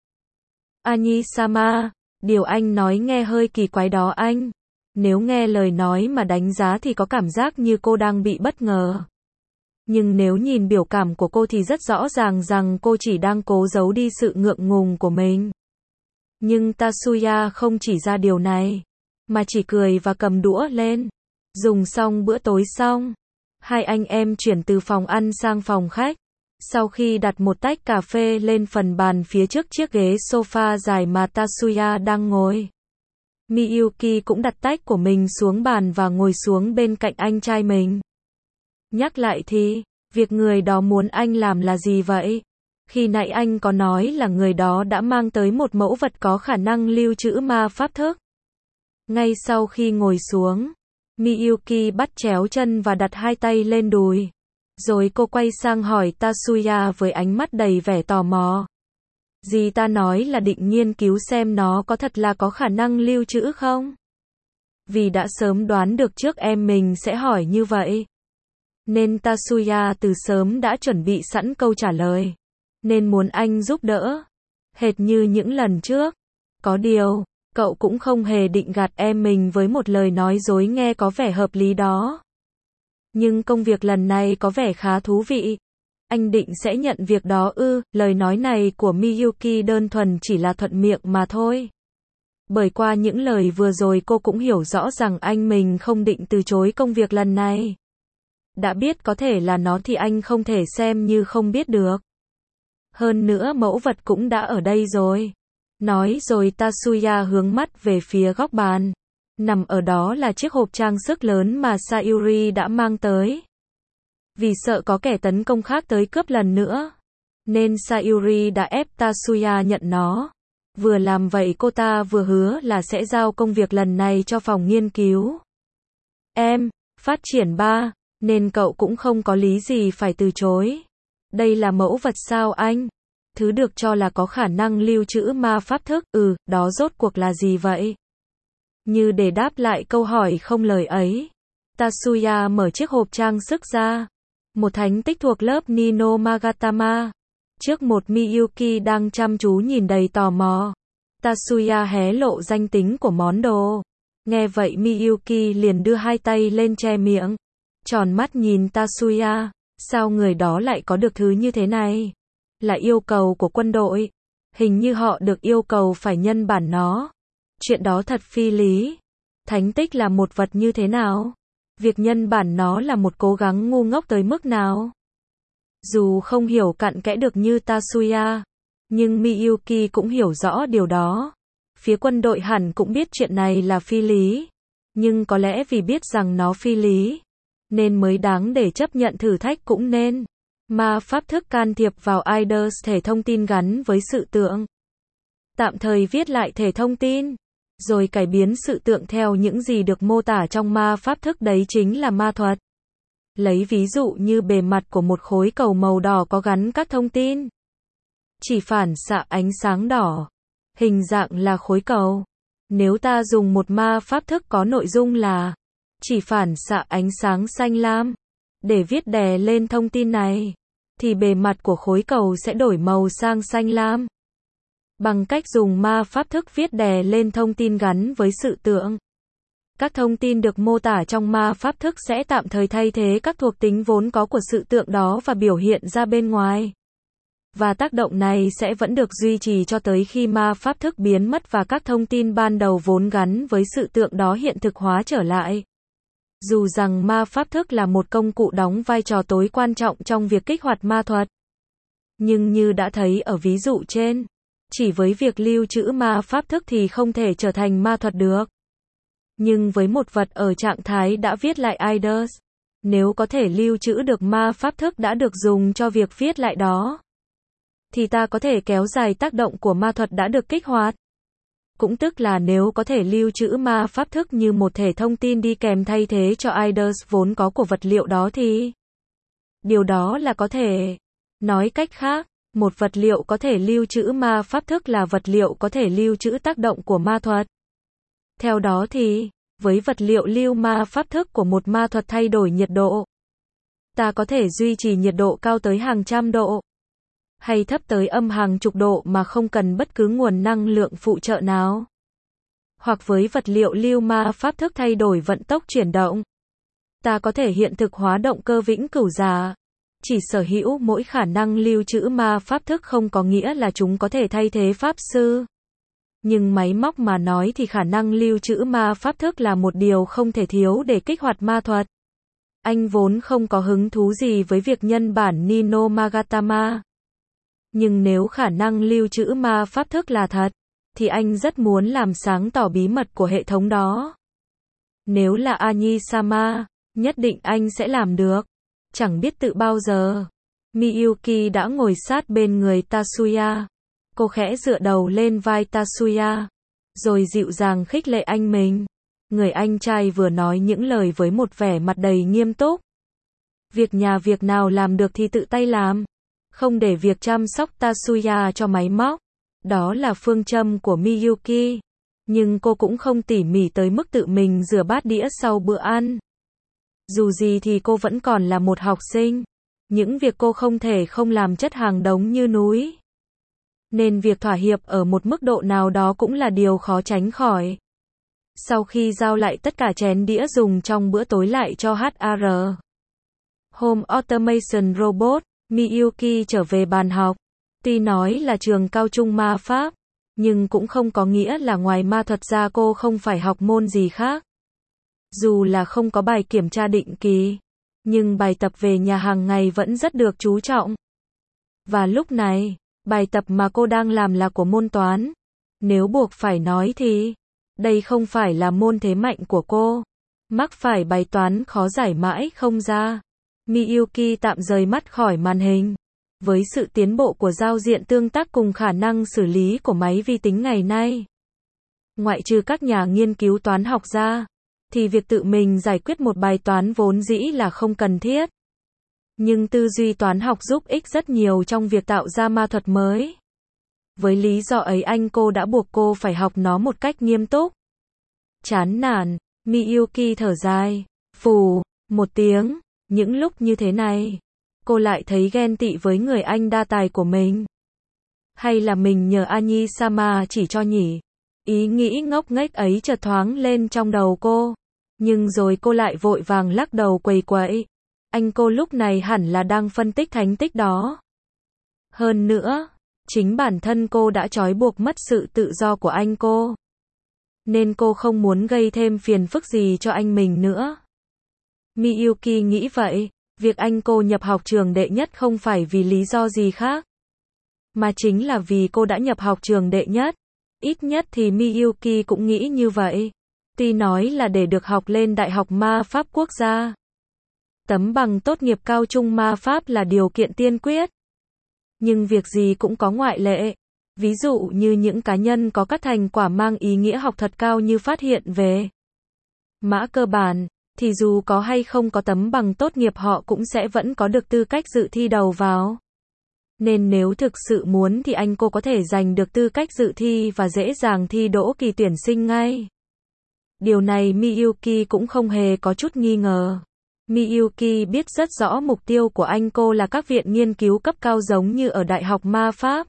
Anyi-sama, điều anh nói nghe hơi kỳ quái đó anh. Nếu nghe lời nói mà đánh giá thì có cảm giác như cô đang bị bất ngờ. Nhưng nếu nhìn biểu cảm của cô thì rất rõ ràng rằng cô chỉ đang cố giấu đi sự ngượng ngùng của mình. Nhưng Tatsuya không chỉ ra điều này, mà chỉ cười và cầm đũa lên. Dùng xong bữa tối xong, hai anh em chuyển từ phòng ăn sang phòng khách. Sau khi đặt một tách cà phê lên phần bàn phía trước chiếc ghế sofa dài mà Tatsuya đang ngồi, Miyuki cũng đặt tách của mình xuống bàn và ngồi xuống bên cạnh anh trai mình. Nhắc lại thì, việc người đó muốn anh làm là gì vậy? Khi nãy anh có nói là người đó đã mang tới một mẫu vật có khả năng lưu trữ ma pháp thức. Ngay sau khi ngồi xuống, Miyuki bắt chéo chân và đặt hai tay lên đùi. Rồi cô quay sang hỏi Tatsuya với ánh mắt đầy vẻ tò mò. Dì ta nói là định nghiên cứu xem nó có thật là có khả năng lưu trữ không? Vì đã sớm đoán được trước em mình sẽ hỏi như vậy, nên Tatsuya từ sớm đã chuẩn bị sẵn câu trả lời. Nên muốn anh giúp đỡ, hệt như những lần trước. Có điều, cậu cũng không hề định gạt em mình với một lời nói dối nghe có vẻ hợp lý đó. Nhưng công việc lần này có vẻ khá thú vị. Anh định sẽ nhận việc đó ư? Lời nói này của Miyuki đơn thuần chỉ là thuận miệng mà thôi. Bởi qua những lời vừa rồi cô cũng hiểu rõ rằng anh mình không định từ chối công việc lần này. Đã biết có thể là nó thì anh không thể xem như không biết được. Hơn nữa mẫu vật cũng đã ở đây rồi. Nói rồi Tatsuya hướng mắt về phía góc bàn. Nằm ở đó là chiếc hộp trang sức lớn mà Sayuri đã mang tới. Vì sợ có kẻ tấn công khác tới cướp lần nữa, nên Sayuri đã ép Tatsuya nhận nó. Vừa làm vậy cô ta vừa hứa là sẽ giao công việc lần này cho phòng nghiên cứu. Em, phát triển ba, nên cậu cũng không có lý gì phải từ chối. Đây là mẫu vật sao anh? Thứ được cho là có khả năng lưu trữ ma pháp thức, ừ, đó rốt cuộc là gì vậy? Như để đáp lại câu hỏi không lời ấy, Tatsuya mở chiếc hộp trang sức ra. Một thánh tích thuộc lớp Nino Magatama. Trước một Miyuki đang chăm chú nhìn đầy tò mò, Tatsuya hé lộ danh tính của món đồ. Nghe vậy Miyuki liền đưa hai tay lên che miệng, tròn mắt nhìn Tatsuya. Sao người đó lại có được thứ như thế này? Là yêu cầu của quân đội. Hình như họ được yêu cầu phải nhân bản nó. Chuyện đó thật phi lý. Thánh tích là một vật như thế nào? Việc nhân bản nó là một cố gắng ngu ngốc tới mức nào? Dù không hiểu cặn kẽ được như Tatsuya, nhưng Miyuki cũng hiểu rõ điều đó. Phía quân đội hẳn cũng biết chuyện này là phi lý. Nhưng có lẽ vì biết rằng nó phi lý, nên mới đáng để chấp nhận thử thách cũng nên. Ma pháp thức can thiệp vào i đê e ét thể thông tin gắn với sự tượng. Tạm thời viết lại thể thông tin, rồi cải biến sự tượng theo những gì được mô tả trong ma pháp thức, đấy chính là ma thuật. Lấy ví dụ như bề mặt của một khối cầu màu đỏ có gắn các thông tin. Chỉ phản xạ ánh sáng đỏ. Hình dạng là khối cầu. Nếu ta dùng một ma pháp thức có nội dung là chỉ phản xạ ánh sáng xanh lam để viết đè lên thông tin này, thì bề mặt của khối cầu sẽ đổi màu sang xanh lam. Bằng cách dùng ma pháp thức viết đè lên thông tin gắn với sự tượng, các thông tin được mô tả trong ma pháp thức sẽ tạm thời thay thế các thuộc tính vốn có của sự tượng đó và biểu hiện ra bên ngoài. Và tác động này sẽ vẫn được duy trì cho tới khi ma pháp thức biến mất và các thông tin ban đầu vốn gắn với sự tượng đó hiện thực hóa trở lại. Dù rằng ma pháp thức là một công cụ đóng vai trò tối quan trọng trong việc kích hoạt ma thuật, nhưng như đã thấy ở ví dụ trên, chỉ với việc lưu trữ ma pháp thức thì không thể trở thành ma thuật được. Nhưng với một vật ở trạng thái đã viết lại i đê e ét, nếu có thể lưu trữ được ma pháp thức đã được dùng cho việc viết lại đó, thì ta có thể kéo dài tác động của ma thuật đã được kích hoạt. Cũng tức là nếu có thể lưu trữ ma pháp thức như một thể thông tin đi kèm thay thế cho i đê e ét vốn có của vật liệu đó thì điều đó là có thể. Nói cách khác, một vật liệu có thể lưu trữ ma pháp thức là vật liệu có thể lưu trữ tác động của ma thuật. Theo đó thì, với vật liệu lưu ma pháp thức của một ma thuật thay đổi nhiệt độ, ta có thể duy trì nhiệt độ cao tới hàng trăm độ, hay thấp tới âm hàng chục độ mà không cần bất cứ nguồn năng lượng phụ trợ nào. Hoặc với vật liệu lưu ma pháp thức thay đổi vận tốc chuyển động, ta có thể hiện thực hóa động cơ vĩnh cửu giả. Chỉ sở hữu mỗi khả năng lưu trữ ma pháp thức không có nghĩa là chúng có thể thay thế pháp sư. Nhưng máy móc mà nói thì khả năng lưu trữ ma pháp thức là một điều không thể thiếu để kích hoạt ma thuật. Anh vốn không có hứng thú gì với việc nhân bản Nino Magatama. Nhưng nếu khả năng lưu trữ ma pháp thức là thật, thì anh rất muốn làm sáng tỏ bí mật của hệ thống đó. Nếu là Ani-sama, nhất định anh sẽ làm được. Chẳng biết tự bao giờ, Miyuki đã ngồi sát bên người Tatsuya. Cô khẽ dựa đầu lên vai Tatsuya, rồi dịu dàng khích lệ anh mình. Người anh trai vừa nói những lời với một vẻ mặt đầy nghiêm túc. Việc nhà việc nào làm được thì tự tay làm, không để việc chăm sóc Tatsuya cho máy móc. Đó là phương châm của Miyuki. Nhưng cô cũng không tỉ mỉ tới mức tự mình rửa bát đĩa sau bữa ăn. Dù gì thì cô vẫn còn là một học sinh. Những việc cô không thể không làm chất hàng đống như núi. Nên việc thỏa hiệp ở một mức độ nào đó cũng là điều khó tránh khỏi. Sau khi giao lại tất cả chén đĩa dùng trong bữa tối lại cho hát rờ Home Automation Robot, Miyuki trở về bàn học. Tuy nói là trường cao trung ma pháp, nhưng cũng không có nghĩa là ngoài ma thuật ra cô không phải học môn gì khác. Dù là không có bài kiểm tra định kỳ, nhưng bài tập về nhà hàng ngày vẫn rất được chú trọng. Và lúc này, bài tập mà cô đang làm là của môn toán. Nếu buộc phải nói thì, đây không phải là môn thế mạnh của cô. Mắc phải bài toán khó giải mãi không ra. Miyuki tạm rời mắt khỏi màn hình. Với sự tiến bộ của giao diện tương tác cùng khả năng xử lý của máy vi tính ngày nay, ngoại trừ các nhà nghiên cứu toán học ra, thì việc tự mình giải quyết một bài toán vốn dĩ là không cần thiết. Nhưng tư duy toán học giúp ích rất nhiều trong việc tạo ra ma thuật mới. Với lý do ấy anh cô đã buộc cô phải học nó một cách nghiêm túc. Chán nản, Miyuki thở dài, phù, một tiếng. Những lúc như thế này, cô lại thấy ghen tị với người anh đa tài của mình. Hay là mình nhờ Ani-sama chỉ cho nhỉ? Ý nghĩ ngốc nghếch ấy chợt thoáng lên trong đầu cô. Nhưng rồi cô lại vội vàng lắc đầu quầy quậy. Anh cô lúc này hẳn là đang phân tích thành tích đó. Hơn nữa, chính bản thân cô đã trói buộc mất sự tự do của anh cô. Nên cô không muốn gây thêm phiền phức gì cho anh mình nữa. Miyuki nghĩ vậy, việc anh cô nhập học trường đệ nhất không phải vì lý do gì khác, mà chính là vì cô đã nhập học trường đệ nhất. Ít nhất thì Miyuki cũng nghĩ như vậy. Tuy nói là để được học lên Đại học Ma Pháp Quốc gia. Tấm bằng tốt nghiệp cao trung ma pháp là điều kiện tiên quyết. Nhưng việc gì cũng có ngoại lệ. Ví dụ như những cá nhân có các thành quả mang ý nghĩa học thuật cao như phát hiện về mã cơ bản, thì dù có hay không có tấm bằng tốt nghiệp họ cũng sẽ vẫn có được tư cách dự thi đầu vào. Nên nếu thực sự muốn thì anh cô có thể giành được tư cách dự thi và dễ dàng thi đỗ kỳ tuyển sinh ngay. Điều này Miyuki cũng không hề có chút nghi ngờ. Miyuki biết rất rõ mục tiêu của anh cô là các viện nghiên cứu cấp cao giống như ở Đại học Ma Pháp.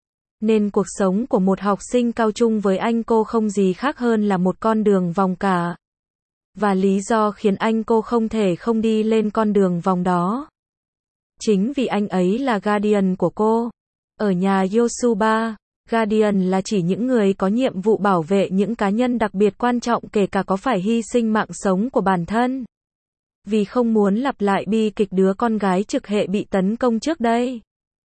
Nên cuộc sống của một học sinh cao trung với anh cô không gì khác hơn là một con đường vòng cả. Và lý do khiến anh cô không thể không đi lên con đường vòng đó, chính vì anh ấy là guardian của cô. Ở nhà Yosuba, guardian là chỉ những người có nhiệm vụ bảo vệ những cá nhân đặc biệt quan trọng kể cả có phải hy sinh mạng sống của bản thân. Vì không muốn lặp lại bi kịch đứa con gái trực hệ bị tấn công trước đây,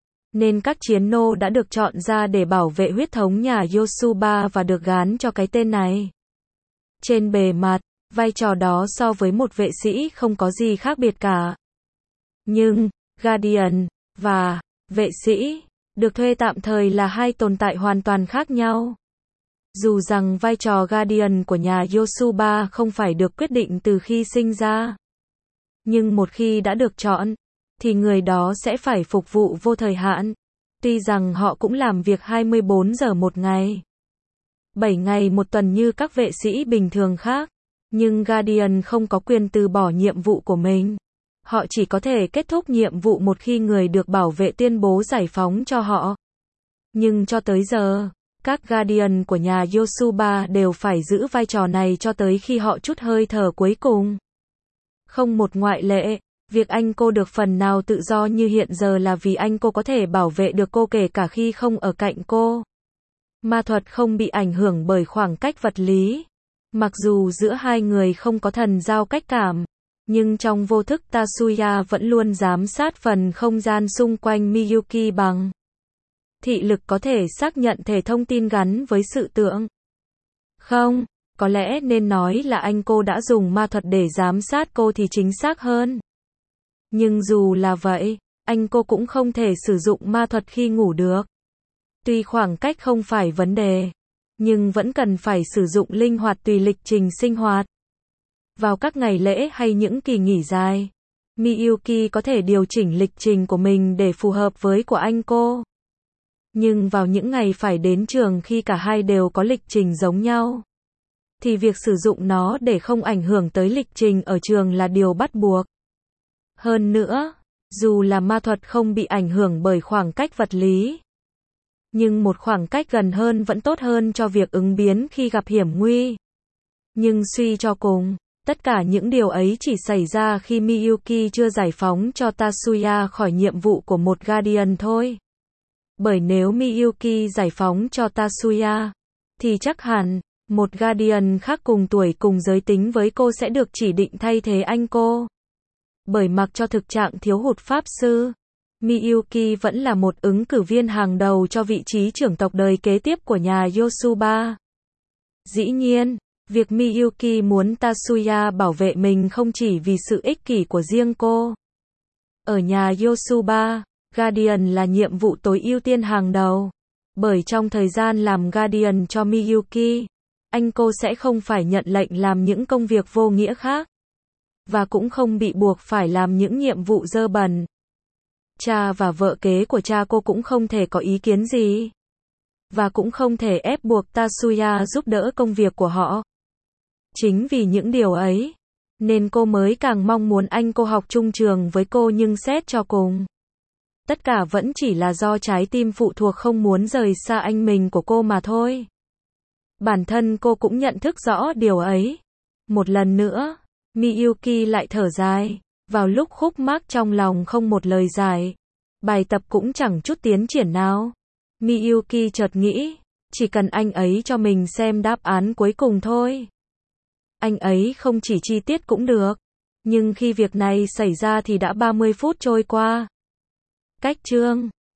nên các chiến nô đã được chọn ra để bảo vệ huyết thống nhà Yosuba và được gán cho cái tên này. Trên bề mặt, vai trò đó so với một vệ sĩ không có gì khác biệt cả. Nhưng, Guardian và vệ sĩ được thuê tạm thời là hai tồn tại hoàn toàn khác nhau. Dù rằng vai trò Guardian của nhà Yosuba không phải được quyết định từ khi sinh ra, nhưng một khi đã được chọn, thì người đó sẽ phải phục vụ vô thời hạn. Tuy rằng họ cũng làm việc hai mươi bốn giờ một ngày, bảy ngày một tuần như các vệ sĩ bình thường khác, nhưng Guardian không có quyền từ bỏ nhiệm vụ của mình. Họ chỉ có thể kết thúc nhiệm vụ một khi người được bảo vệ tuyên bố giải phóng cho họ. Nhưng cho tới giờ, các Guardian của nhà Yosuba đều phải giữ vai trò này cho tới khi họ trút hơi thở cuối cùng. Không một ngoại lệ, việc anh cô được phần nào tự do như hiện giờ là vì anh cô có thể bảo vệ được cô kể cả khi không ở cạnh cô. Ma thuật không bị ảnh hưởng bởi khoảng cách vật lý. Mặc dù giữa hai người không có thần giao cách cảm, Nhưng trong vô thức Tatsuya vẫn luôn giám sát phần không gian xung quanh Miyuki bằng thị lực, có thể xác nhận thể thông tin gắn với sự tưởng. Không, có lẽ nên nói là anh cô đã dùng ma thuật để giám sát cô thì chính xác hơn. Nhưng dù là vậy, anh cô cũng không thể sử dụng ma thuật khi ngủ được. Tuy khoảng cách không phải vấn đề, nhưng vẫn cần phải sử dụng linh hoạt tùy lịch trình sinh hoạt. Vào các ngày lễ hay những kỳ nghỉ dài, Miyuki có thể điều chỉnh lịch trình của mình để phù hợp với của anh cô. Nhưng vào những ngày phải đến trường khi cả hai đều có lịch trình giống nhau, thì việc sử dụng nó để không ảnh hưởng tới lịch trình ở trường là điều bắt buộc. Hơn nữa, dù là ma thuật không bị ảnh hưởng bởi khoảng cách vật lý, nhưng một khoảng cách gần hơn vẫn tốt hơn cho việc ứng biến khi gặp hiểm nguy. Nhưng suy cho cùng, tất cả những điều ấy chỉ xảy ra khi Miyuki chưa giải phóng cho Tatsuya khỏi nhiệm vụ của một Guardian thôi. Bởi nếu Miyuki giải phóng cho Tatsuya, thì chắc hẳn, một Guardian khác cùng tuổi cùng giới tính với cô sẽ được chỉ định thay thế anh cô. Bởi mặc cho thực trạng thiếu hụt pháp sư, Miyuki vẫn là một ứng cử viên hàng đầu cho vị trí trưởng tộc đời kế tiếp của nhà Yosuba. Dĩ nhiên, việc Miyuki muốn Tatsuya bảo vệ mình không chỉ vì sự ích kỷ của riêng cô. Ở nhà Yosuba, Guardian là nhiệm vụ tối ưu tiên hàng đầu. Bởi trong thời gian làm Guardian cho Miyuki, anh cô sẽ không phải nhận lệnh làm những công việc vô nghĩa khác. Và cũng không bị buộc phải làm những nhiệm vụ dơ bẩn. Cha và vợ kế của cha cô cũng không thể có ý kiến gì. Và cũng không thể ép buộc Tatsuya giúp đỡ công việc của họ. Chính vì những điều ấy, nên cô mới càng mong muốn anh cô học chung trường với cô, nhưng xét cho cùng, tất cả vẫn chỉ là do trái tim phụ thuộc không muốn rời xa anh mình của cô mà thôi. Bản thân cô cũng nhận thức rõ điều ấy. Một lần nữa, Miyuki lại thở dài, vào lúc khúc mắc trong lòng không một lời giải. Bài tập cũng chẳng chút tiến triển nào. Miyuki chợt nghĩ, chỉ cần anh ấy cho mình xem đáp án cuối cùng thôi. Anh ấy không chỉ chi tiết cũng được. Nhưng khi việc này xảy ra thì đã ba mươi phút trôi qua. Cách chương